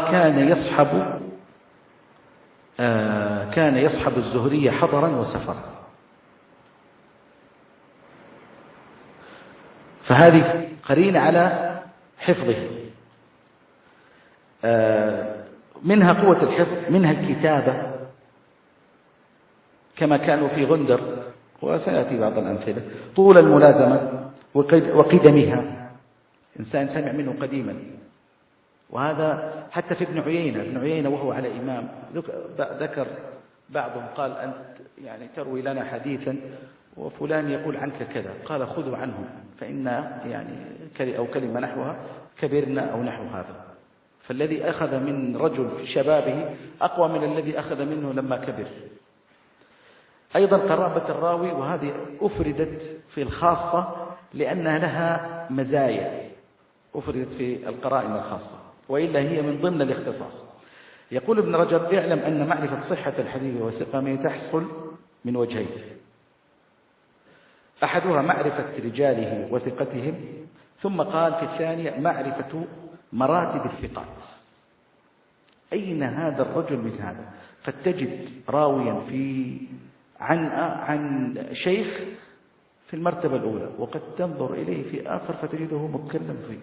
كان يصحب الزهري حضرا وسفرا. فهذه قرينة على حفظه. منها قوة الحفظ، منها الكتابة كما كانوا في غندر، وسيأتي بعض الأمثلة. طول الملازمة وقدمها، إنسان سمع منه قديما، وهذا حتى في ابن عيينة وهو على إمام ذكر بعضهم قال أنت يعني تروي لنا حديثا وفلان يقول عنك كذا، قال خذوا عنه فإن يعني أو كلمة نحوها كبرنا أو نحو هذا. فالذي أخذ من رجل في شبابه أقوى من الذي أخذ منه لما كبر. أيضا قرابة الراوي، وهذه أفردت في الخاصة لأنها لها مزايا، أفردت في القرائن الخاصة، وإلا هي من ضمن الاختصاص. يقول ابن رجب: اعلم أن معرفة صحة الحديث وسقامه تحصل من وجهين: أحدها معرفة رجاله وثقتهم، ثم قال في الثانية معرفة مراتب الثقات. أين هذا الرجل من هذا؟ قد تجد راويا عن شيخ في المرتبة الأولى، وقد تنظر إليه في آخر فتجده متكلم فيه،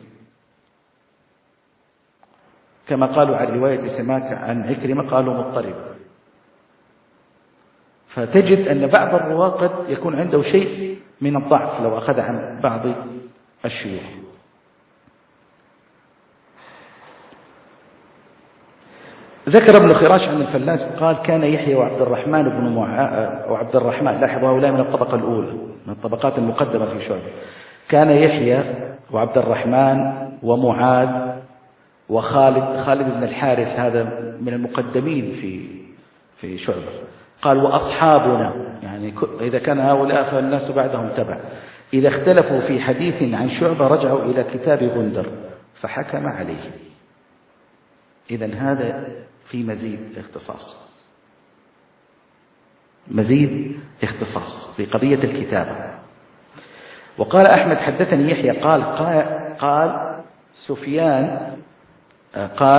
كما قالوا عن رواية سماك عن عكرمة قالوا مضطرب. فتجد أن بعض الرواة قد يكون عنده شيء من الضعف لو أخذ عن بعض الشيوخ. ذكر ابن خراش عن الفلاس قال: كان يحيى وعبد الرحمن لاحظ هؤلاء من الطبقة الأولى من الطبقات المقدمة في شعبة. كان يحيى وعبد الرحمن ومعاذ خالد بن الحارث، هذا من المقدمين في شعبة. قال: وأصحابنا، يعني إذا كان هؤلاء فالناس بعدهم تبع، إذا اختلفوا في حديث عن شعبة رجعوا إلى كتاب غندر فحكم عليه. إذن هذا في مزيد اختصاص في قضية الكتابة. وقال أحمد: حدثني يحيى قال سفيان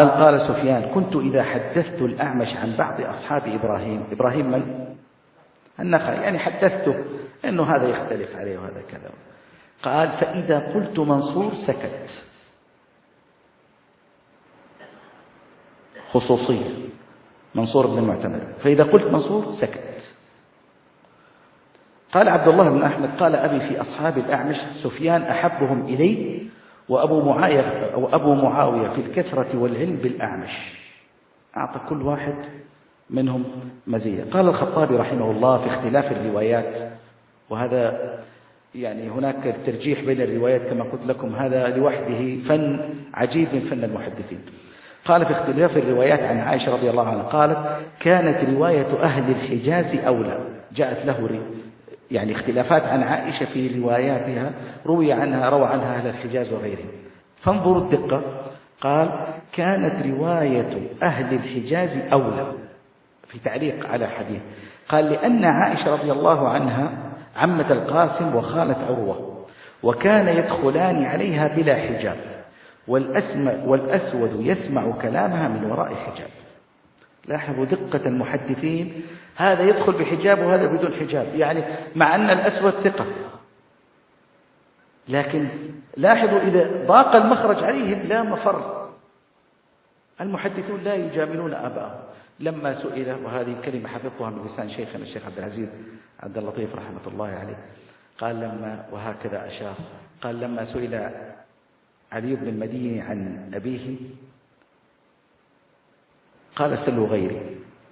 كنت إذا حدثت الأعمش عن بعض أصحاب إبراهيم من؟ النخعي، يعني حدثته أنه هذا يختلف عليه وهذا كذا. قال فإذا قلت منصور سكت. خصوصية منصور بن المعتمر، فإذا قلت منصور سكت. قال عبد الله بن أحمد قال أبي في أصحاب الأعمش سفيان أحبهم إلي وأبو معاوية في الكثرة والعلم بالأعمش، أعطى كل واحد منهم مزية. قال الخطابي رحمه الله في اختلاف الروايات، وهذا يعني هناك ترجيح بين الروايات كما قلت لكم، هذا لوحده فن عجيب من فن المحدثين. قال في اختلاف الروايات عن عائشة رضي الله عنها قالت كانت رواية أهل الحجاز أولى. جاءت له يعني اختلافات عن عائشة في رواياتها، روى عنها أهل الحجاز وغيرهم. فانظروا الدقة، قال كانت رواية أهل الحجاز أولى في تعليق على حديث. قال لأن عائشة رضي الله عنها عمة القاسم وخالة عروة، وكان يدخلان عليها بلا حجاب، والأسود يسمع كلامها من وراء حجاب. لاحظوا دقة المحدثين، هذا يدخل بحجاب وهذا بدون حجاب، يعني مع أن الأسود ثقة، لكن لاحظوا إذا ضاق المخرج عليهم لا مفر. المحدثون لا يجاملون آباءهم. لما سئل، وهذه كلمة حفظتها من لسان شيخنا الشيخ عبد العزيز عبد اللطيف رحمة الله عليه، قال وهكذا أشار، قال لما سئل علي بن المديني عن أبيه قال سلوا غيري،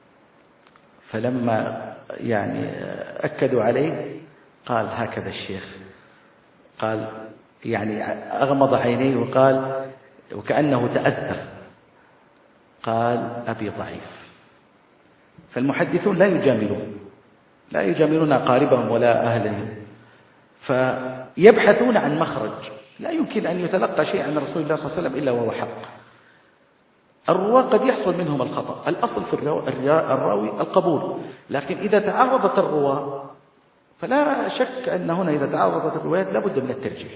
فلما يعني أكدوا عليه قال هكذا الشيخ، قال يعني أغمض عينيه وقال وكأنه تأثر، قال أبي ضعيف. فالمحدثون لا يجاملون أقاربهم ولا أهلهم، فيبحثون عن مخرج. لا يمكن أن يتلقى شيء عن رسول الله صلى الله عليه وسلم إلا وهو حق. الرواة قد يحصل منهم الخطأ، الأصل في الراوي القبول، لكن إذا تعارضت الرواة فلا شك أن هنا إذا تعارضت الروايات لابد من الترجيح.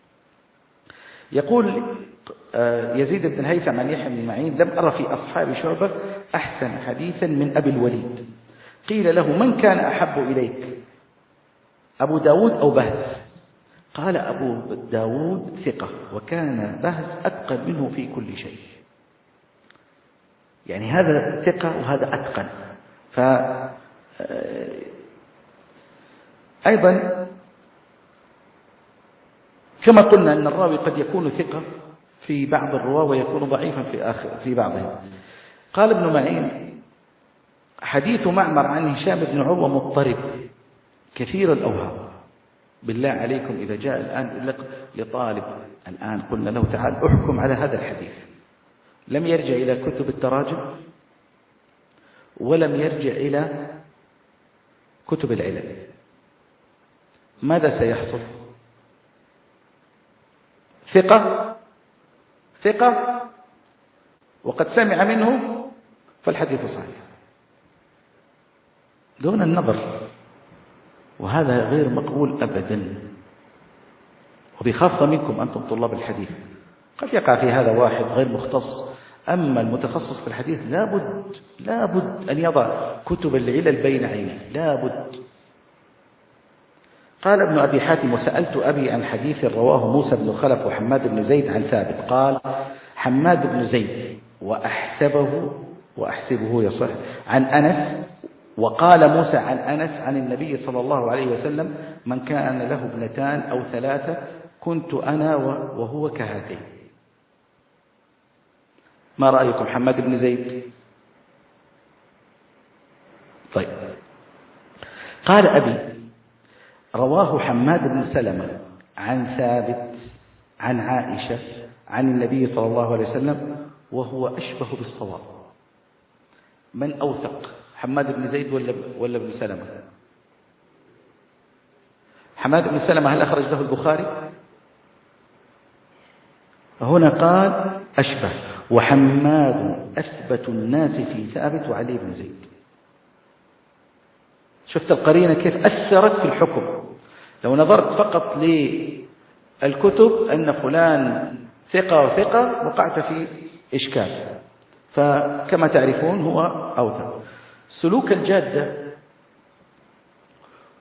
يقول يزيد بن الهيثم عن يحيى بن معين لم أرى في أصحاب شعبة أحسن حديثا من أبي الوليد. قيل له من كان أحب إليك، أبو داود أو بهز؟ قال أبو داود ثقة، وكان بهز أتقن منه في كل شيء. يعني هذا ثقة وهذا أتقن. أيضا كما قلنا أن الراوي قد يكون ثقة في بعض الرواة ويكون ضعيفا في بعضهم. قال ابن معين حديث معمر عن هشام بن عروة مضطرب كثير الأوهام. بالله عليكم إذا جاء الآن لطالب الآن قلنا له تعال احكم على هذا الحديث، لم يرجع إلى كتب التراجم ولم يرجع إلى كتب العلل، ماذا سيحصل؟ ثقة وقد سمع منه فالحديث صحيح دون النظر، وهذا غير مقبول أبدا، وبخاصة منكم أنتم طلاب الحديث. قد يقع في هذا واحد غير مختص، أما المتخصص في الحديث لابد أن يضع كتب العلل بين عينيه، لابد. قال ابن أبي حاتم وسألت أبي عن حديث رواه موسى بن خلف وحماد بن زيد عن ثابت، قال حماد بن زيد وأحسبه يصح عن أنس، وقال موسى عن أنس عن النبي صلى الله عليه وسلم من كان له ابنتان أو ثلاثة كنت أنا وهو كهاتين. ما رأيكم حماد بن زيد؟ طيب. قال أبي رواه حماد بن سلمة عن ثابت عن عائشة عن النبي صلى الله عليه وسلم وهو أشبه بالصواب. من أوثق، حماد بن زيد ولا ابن سلمة؟ حماد بن سلمة هل أخرج له البخاري؟ هنا قال أشبه، وحماد أثبت الناس في ثابت وعلي بن زيد. شفت القرينة كيف أثرت في الحكم؟ لو نظرت فقط للكتب أن فلان ثقة وثقة وقعت في إشكال، فكما تعرفون هو أوثق. سلوك الجادة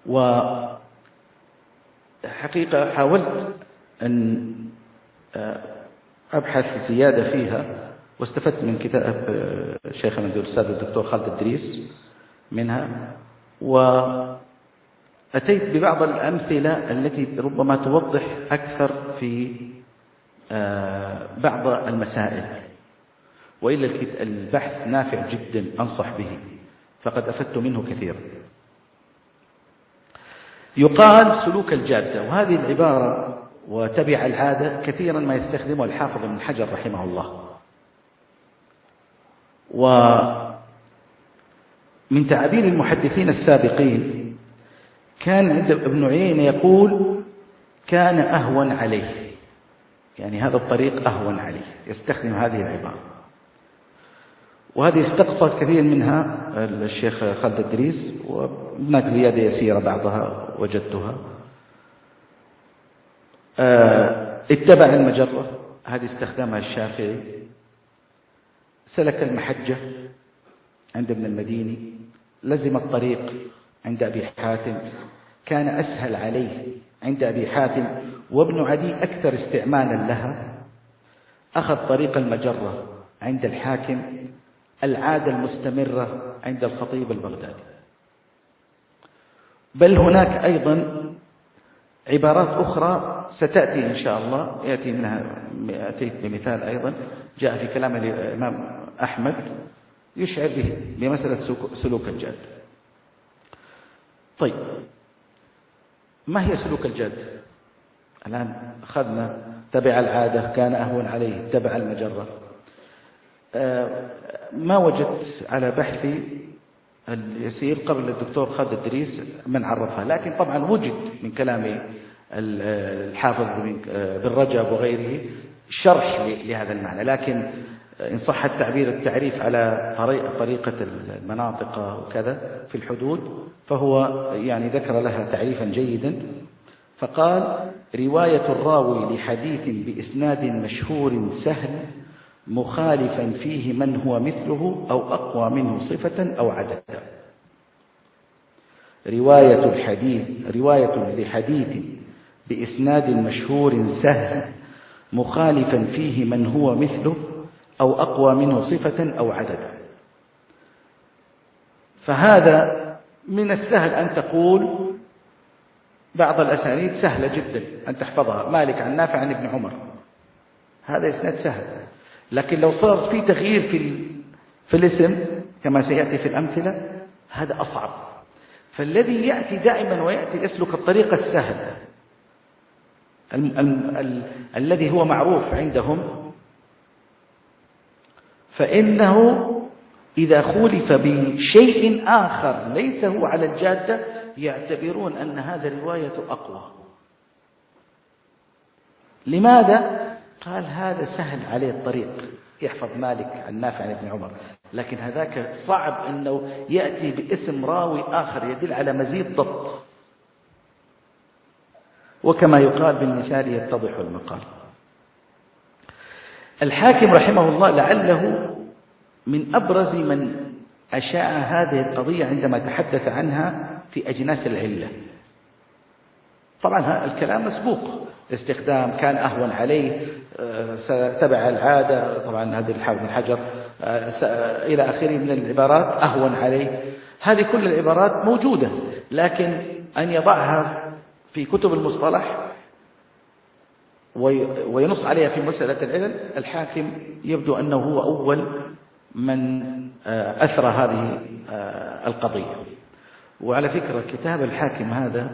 وحقيقة حاولت أن أبحث زيادة فيها، واستفدت من كتاب شيخنا الأستاذ الدكتور خالد الدريس منها، وأتيت ببعض الأمثلة التي ربما توضح أكثر في بعض المسائل. وإلا البحث نافع جدا، أنصح به، فقد أفدت منه كثيرا. يقال سلوك الجادة، وهذه العبارة وتبع العادة كثيرا ما يستخدمها الحافظ ابن حجر رحمه الله. ومن تعابير المحدثين السابقين كان عند ابن عيينة يقول كان أهون عليه، يعني هذا الطريق أهون عليه، يستخدم هذه العبارة. وهذه استقصى كثير منها الشيخ خالد الدريس، وهناك زيادة يسيرة بعضها وجدتها. اتبع المجرة، هذه استخدامها الشافعي. سلك المحجة عند ابن المديني. لزم الطريق عند أبي حاتم. كان أسهل عليه عند أبي حاتم، وابن عدي أكثر استعمالا لها. أخذ طريق المجرة عند الحاكم. العادة المستمرة عند الخطيب البغدادي. بل هناك أيضا عبارات أخرى ستأتي إن شاء الله، يأتي منها، أتيت بمثال أيضا جاء في كلام الإمام أحمد يشعر به بمسألة سلوك الجاد. طيب، ما هي سلوك الجاد؟ الآن أخذنا تبع العادة، كان أهون عليه، تبع المجرة. ما وجدت على بحثي اليسير قبل الدكتور خالد الدريس من عرفها، لكن طبعا وجد من كلام الحافظ بن رجب وغيره شرح لهذا المعنى، لكن إن صح التعبير التعريف على طريقة المناطق وكذا في الحدود، فهو يعني ذكر لها تعريفا جيدا. فقال: رواية الراوي لحديث بإسناد مشهور سهل مخالفا فيه من هو مثله أو أقوى منه صفة أو عددا. رواية لحديث بإسناد مشهور سهل مخالفا فيه من هو مثله أو أقوى منه صفة أو عددا. فهذا من السهل أن تقول بعض الأسانيد سهلة جدا أن تحفظها، مالك عن نافع عن ابن عمر، هذا إسناد سهل. لكن لو صار في تغيير في الاسم كما سيأتي في الأمثلة، هذا أصعب. فالذي يأتي دائما ويأتي يسلك الطريق السهل الذي هو معروف عندهم، فإنه إذا خولف بشيء آخر ليس هو على الجادة يعتبرون أن هذا رواية أقوى. لماذا؟ قال هذا سهل عليه الطريق، يحفظ مالك عن نافع عن ابن عمر، لكن هذاك صعب أنه يأتي باسم راوي آخر يدل على مزيد ضبط. وكما يقال بالمثال يتضح المقال. الحاكم رحمه الله لعله من أبرز من أشاع هذه القضية عندما تحدث عنها في أجناس العلة. طبعا الكلام مسبوق، استخدام كان أهون عليه، تبع العادة، طبعا هذه الحافظ بن حجر إلى آخره من العبارات، أهون عليه، هذه كل العبارات موجودة، لكن أن يضعها في كتب المصطلح وينص عليها في مسألة العلل، الحاكم يبدو أنه هو أول من أثرى هذه القضية. وعلى فكرة كتاب الحاكم هذا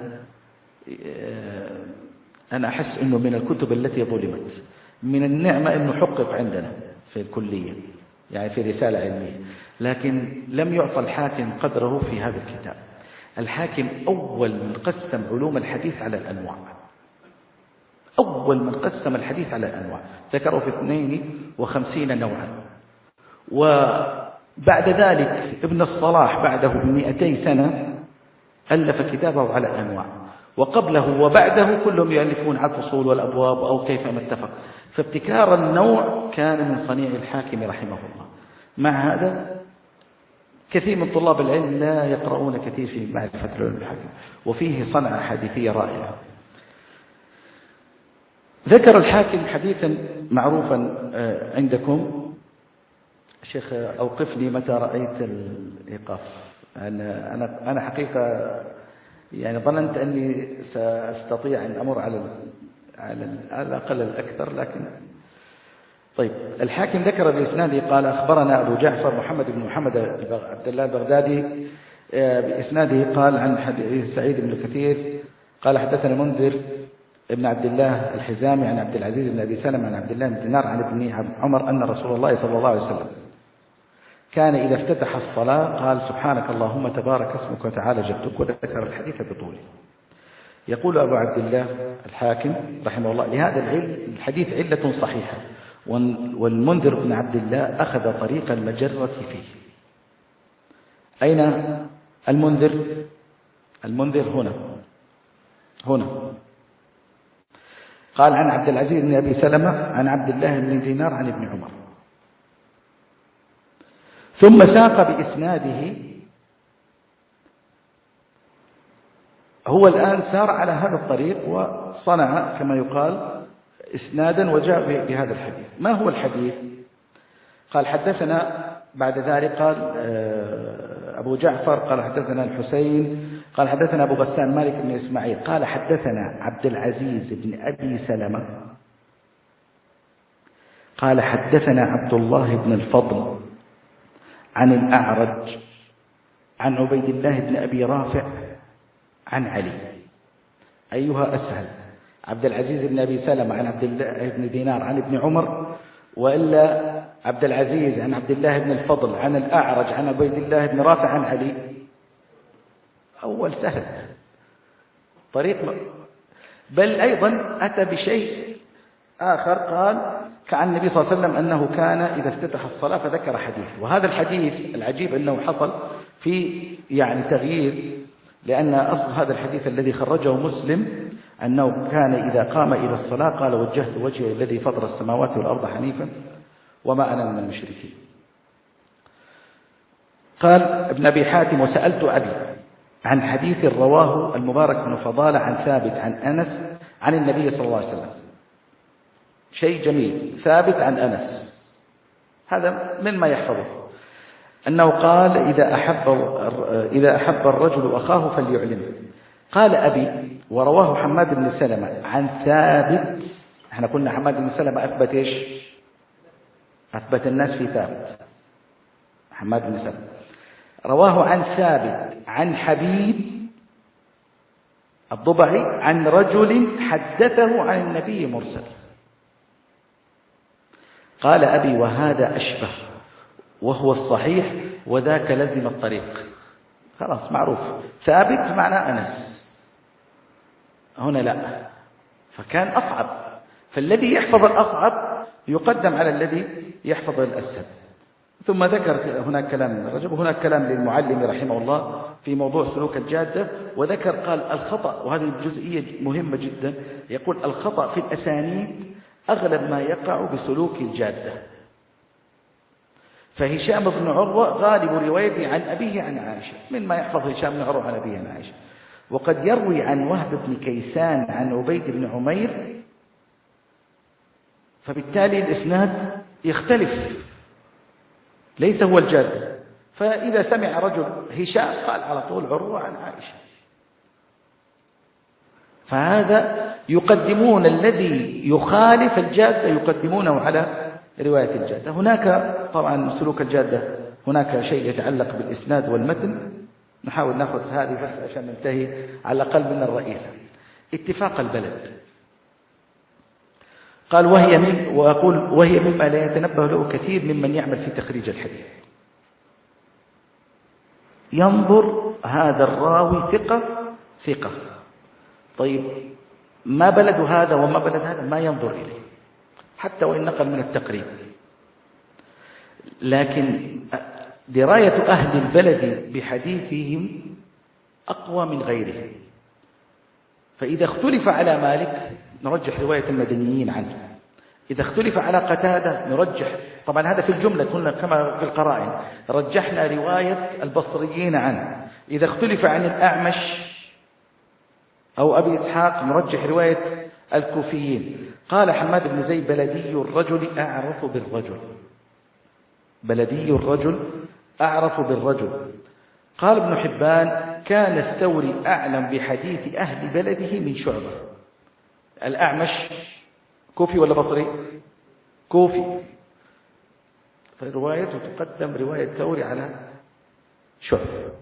أنا أحس أنه من الكتب التي ظلمت. من النعمة أنه حقق عندنا في الكلية، يعني في رسالة علمية، لكن لم يعطى الحاكم قدره في هذا الكتاب. الحاكم أول من قسم علوم الحديث على الأنواع، أول من قسم الحديث على الأنواع، ذكره في 52 نوعا. وبعد ذلك ابن الصلاح بعده ب200 سنة ألف كتابه على الأنواع، وقبله وبعده كلهم يؤلفون على الفصول والأبواب أو كيفما اتفق. فابتكار النوع كان من صنيع الحاكم رحمه الله. مع هذا كثير من طلاب العلم لا يقرؤون كثير في معرفة العلوم الحديث، وفيه صنعة حديثية رائعة. ذكر الحاكم حديثا معروفا عندكم. شيخ أوقفني متى رأيت الإيقاف. أنا حقيقة يعني ظننت أني سأستطيع أن أمر على الأقل الأكثر، لكن طيب. الحاكم ذكر بإسناده قال أخبرنا أبو جعفر محمد بن محمد عبد الله البغدادي بإسناده قال عن سعيد بن كثير قال حدثنا منذر ابن عبد الله الحزامي عن عبد العزيز بن أبي سلمة عن عبد الله بن دينار عن ابن عمر أن رسول الله صلى الله عليه وسلم كان إذا افتتح الصلاة قال سبحانك اللهم تبارك اسمك وتعالى جدك، وذكر الحديث بطوله. يقول أبو عبد الله الحاكم رحمه الله لهذا الحديث علة صحيحة، والمنذر بن عبد الله أخذ طريق المجرة فيه. أين المنذر؟ المنذر هنا قال عن عبد العزيز بن أبي سلمة عن عبد الله بن دينار عن ابن عمر، ثم ساق بإسناده. هو الآن سار على هذا الطريق وصنع كما يقال إسنادا وجاء بهذا الحديث. ما هو الحديث؟ قال حدثنا بعد ذلك قال أبو جعفر قال حدثنا الحسين قال حدثنا أبو غسان مالك بن إسماعيل قال حدثنا عبد العزيز بن أبي سلمة قال حدثنا عبد الله بن الفضل عن الأعرج عن عبيد الله بن أبي رافع عن علي. أيها أسهل، عبد العزيز بن أبي سلمة عن عبد الله بن دينار عن ابن عمر، وإلا عبد العزيز عن عبد الله بن الفضل عن الأعرج عن عبيد الله بن رافع عن علي؟ أول سهل طريق. بل أيضا أتى بشيء آخر قال كعن النبي صلى الله عليه وسلم أنه كان إذا افتتح الصلاة فذكر حديث. وهذا الحديث العجيب أنه حصل في يعني تغيير، لأن أصل هذا الحديث الذي خرجه مسلم أنه كان إذا قام إلى الصلاة قال وجهت وجهي الذي فطر السماوات والأرض حنيفا وما أنا من المشركين. قال ابن أبي حاتم وسألت أبي عن حديث رواه المبارك بن فضالة عن ثابت عن أنس عن النبي صلى الله عليه وسلم. شيء جميل، ثابت عن أنس، هذا مما يحفظه أنه قال إذا أحب الرجل أخاه فليعلمه. قال أبي ورواه حماد بن سلمة عن ثابت. احنا قلنا حماد بن سلمة أثبت إيش؟ أثبت الناس في ثابت. حماد بن سلمة رواه عن ثابت عن حبيب الضبعي عن رجل حدثه عن النبي مرسل. قال أبي وهذا أشبه وهو الصحيح وذاك لزم الطريق. خلاص معروف، ثابت معنى أنس، هنا لا، فكان أصعب، فالذي يحفظ الأصعب يقدم على الذي يحفظ الأسهل. ثم ذكر هناك كلام رجب وهناك كلام للمعلم رحمه الله في موضوع سلوك الجادة، وذكر قال الخطأ، وهذه الجزئية مهمة جدا، يقول الخطأ في الأسانيد أغلب ما يقع بسلوك الجادة. فهشام بن عروة غالب روايته عن أبيه عن عائشة، مما يحفظ هشام بن عروة عن أبيه عن عائشة. وقد يروي عن وهب بن كيسان عن عبيد بن عمير، فبالتالي الإسناد يختلف، ليس هو الجادة. فإذا سمع رجل هشام قال على طول عروة عن عائشة. فهذا يقدمون الذي يخالف الجادة يقدمونه على رواية الجادة. هناك طبعا سلوك الجادة هناك شيء يتعلق بالإسناد والمتن، نحاول نأخذ هذه بس عشان ننتهي على الأقل من الرئيسة. اتفاق البلد قال وهي مما لا يتنبه له كثير ممن يعمل في تخريج الحديث. ينظر هذا الراوي ثقة، طيب ما بلد هذا وما بلد هذا ما ينظر إليه حتى وإن نقل من التقريب، لكن دراية أهل البلد بحديثهم أقوى من غيرهم. فإذا اختلف على مالك نرجح رواية المدنيين عنه، إذا اختلف على قتادة نرجح، طبعا هذا في الجملة كنا كما في القرائن، رجحنا رواية البصريين عنه. إذا اختلف عن الأعمش أو أبي إسحاق نرجح رواية الكوفيين. قال حماد بن زيد: بلدي الرجل أعرف بالرجل، بلدي الرجل أعرف بالرجل. قال ابن حبان: كان الثوري أعلم بحديث أهل بلده من شعبة. الأعمش كوفي ولا بصري؟ كوفي، فروايته تقدم رواية الثوري على شعبة.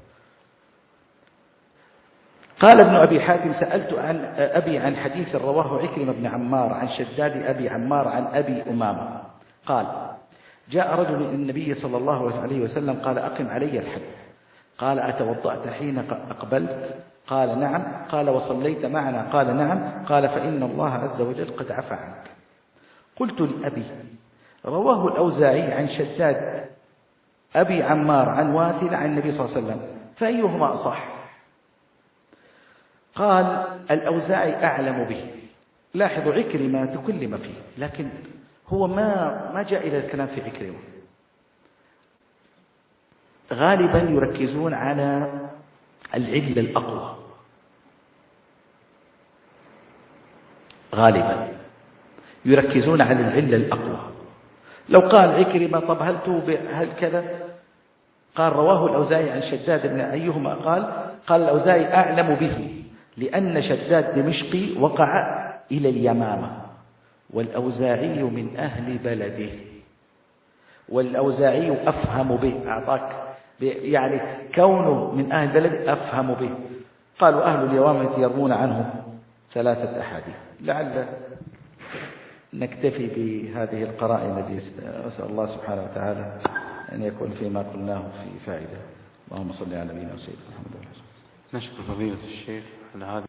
قال ابن أبي حاتم: سألت عن أبي عن حديث رواه عكرمة بن عمار عن شداد أبي عمار عن أبي أمامة قال: جاء رجل إلى النبي صلى الله عليه وسلم قال: أقم علي الحد. قال: أتوضأت حين أقبلت؟ قال: نعم. قال: وصليت معنا؟ قال: نعم. قال: فإن الله عز وجل قد عفى عنك. قلت لأبي: رواه الأوزاعي عن شداد أبي عمار عن واثل عن النبي صلى الله عليه وسلم، فأيهما أصح؟ قال: الأوزاعي أعلم به. لاحظوا عكرمة تكلم فيه، لكن هو ما جاء إلى الكلام في عكرمة. غالبا يركزون على العلة الأقوى، غالبا يركزون على العلة الأقوى. لو قال عكرمة: طب هل توبع هل كذا؟ قال: رواه الأوزاعي عن شداد بن أيهما قال الأوزاعي أعلم به، لأن شداد دمشقي وقع إلى اليمامة، والأوزاعي من أهل بلده، والأوزاعي أفهم به. أعطاك يعني كونه من أهل بلد أفهم به. قالوا أهل اليوامة يروون عنه 3 أحاديث. لعل نكتفي بهذه القرائن التي أسأل الله سبحانه وتعالى أن يكون فيما قلناه في فائدة. اللهم صل على نبينا وسيدنا محمد. نشكر فضيلة الشيخ على هذه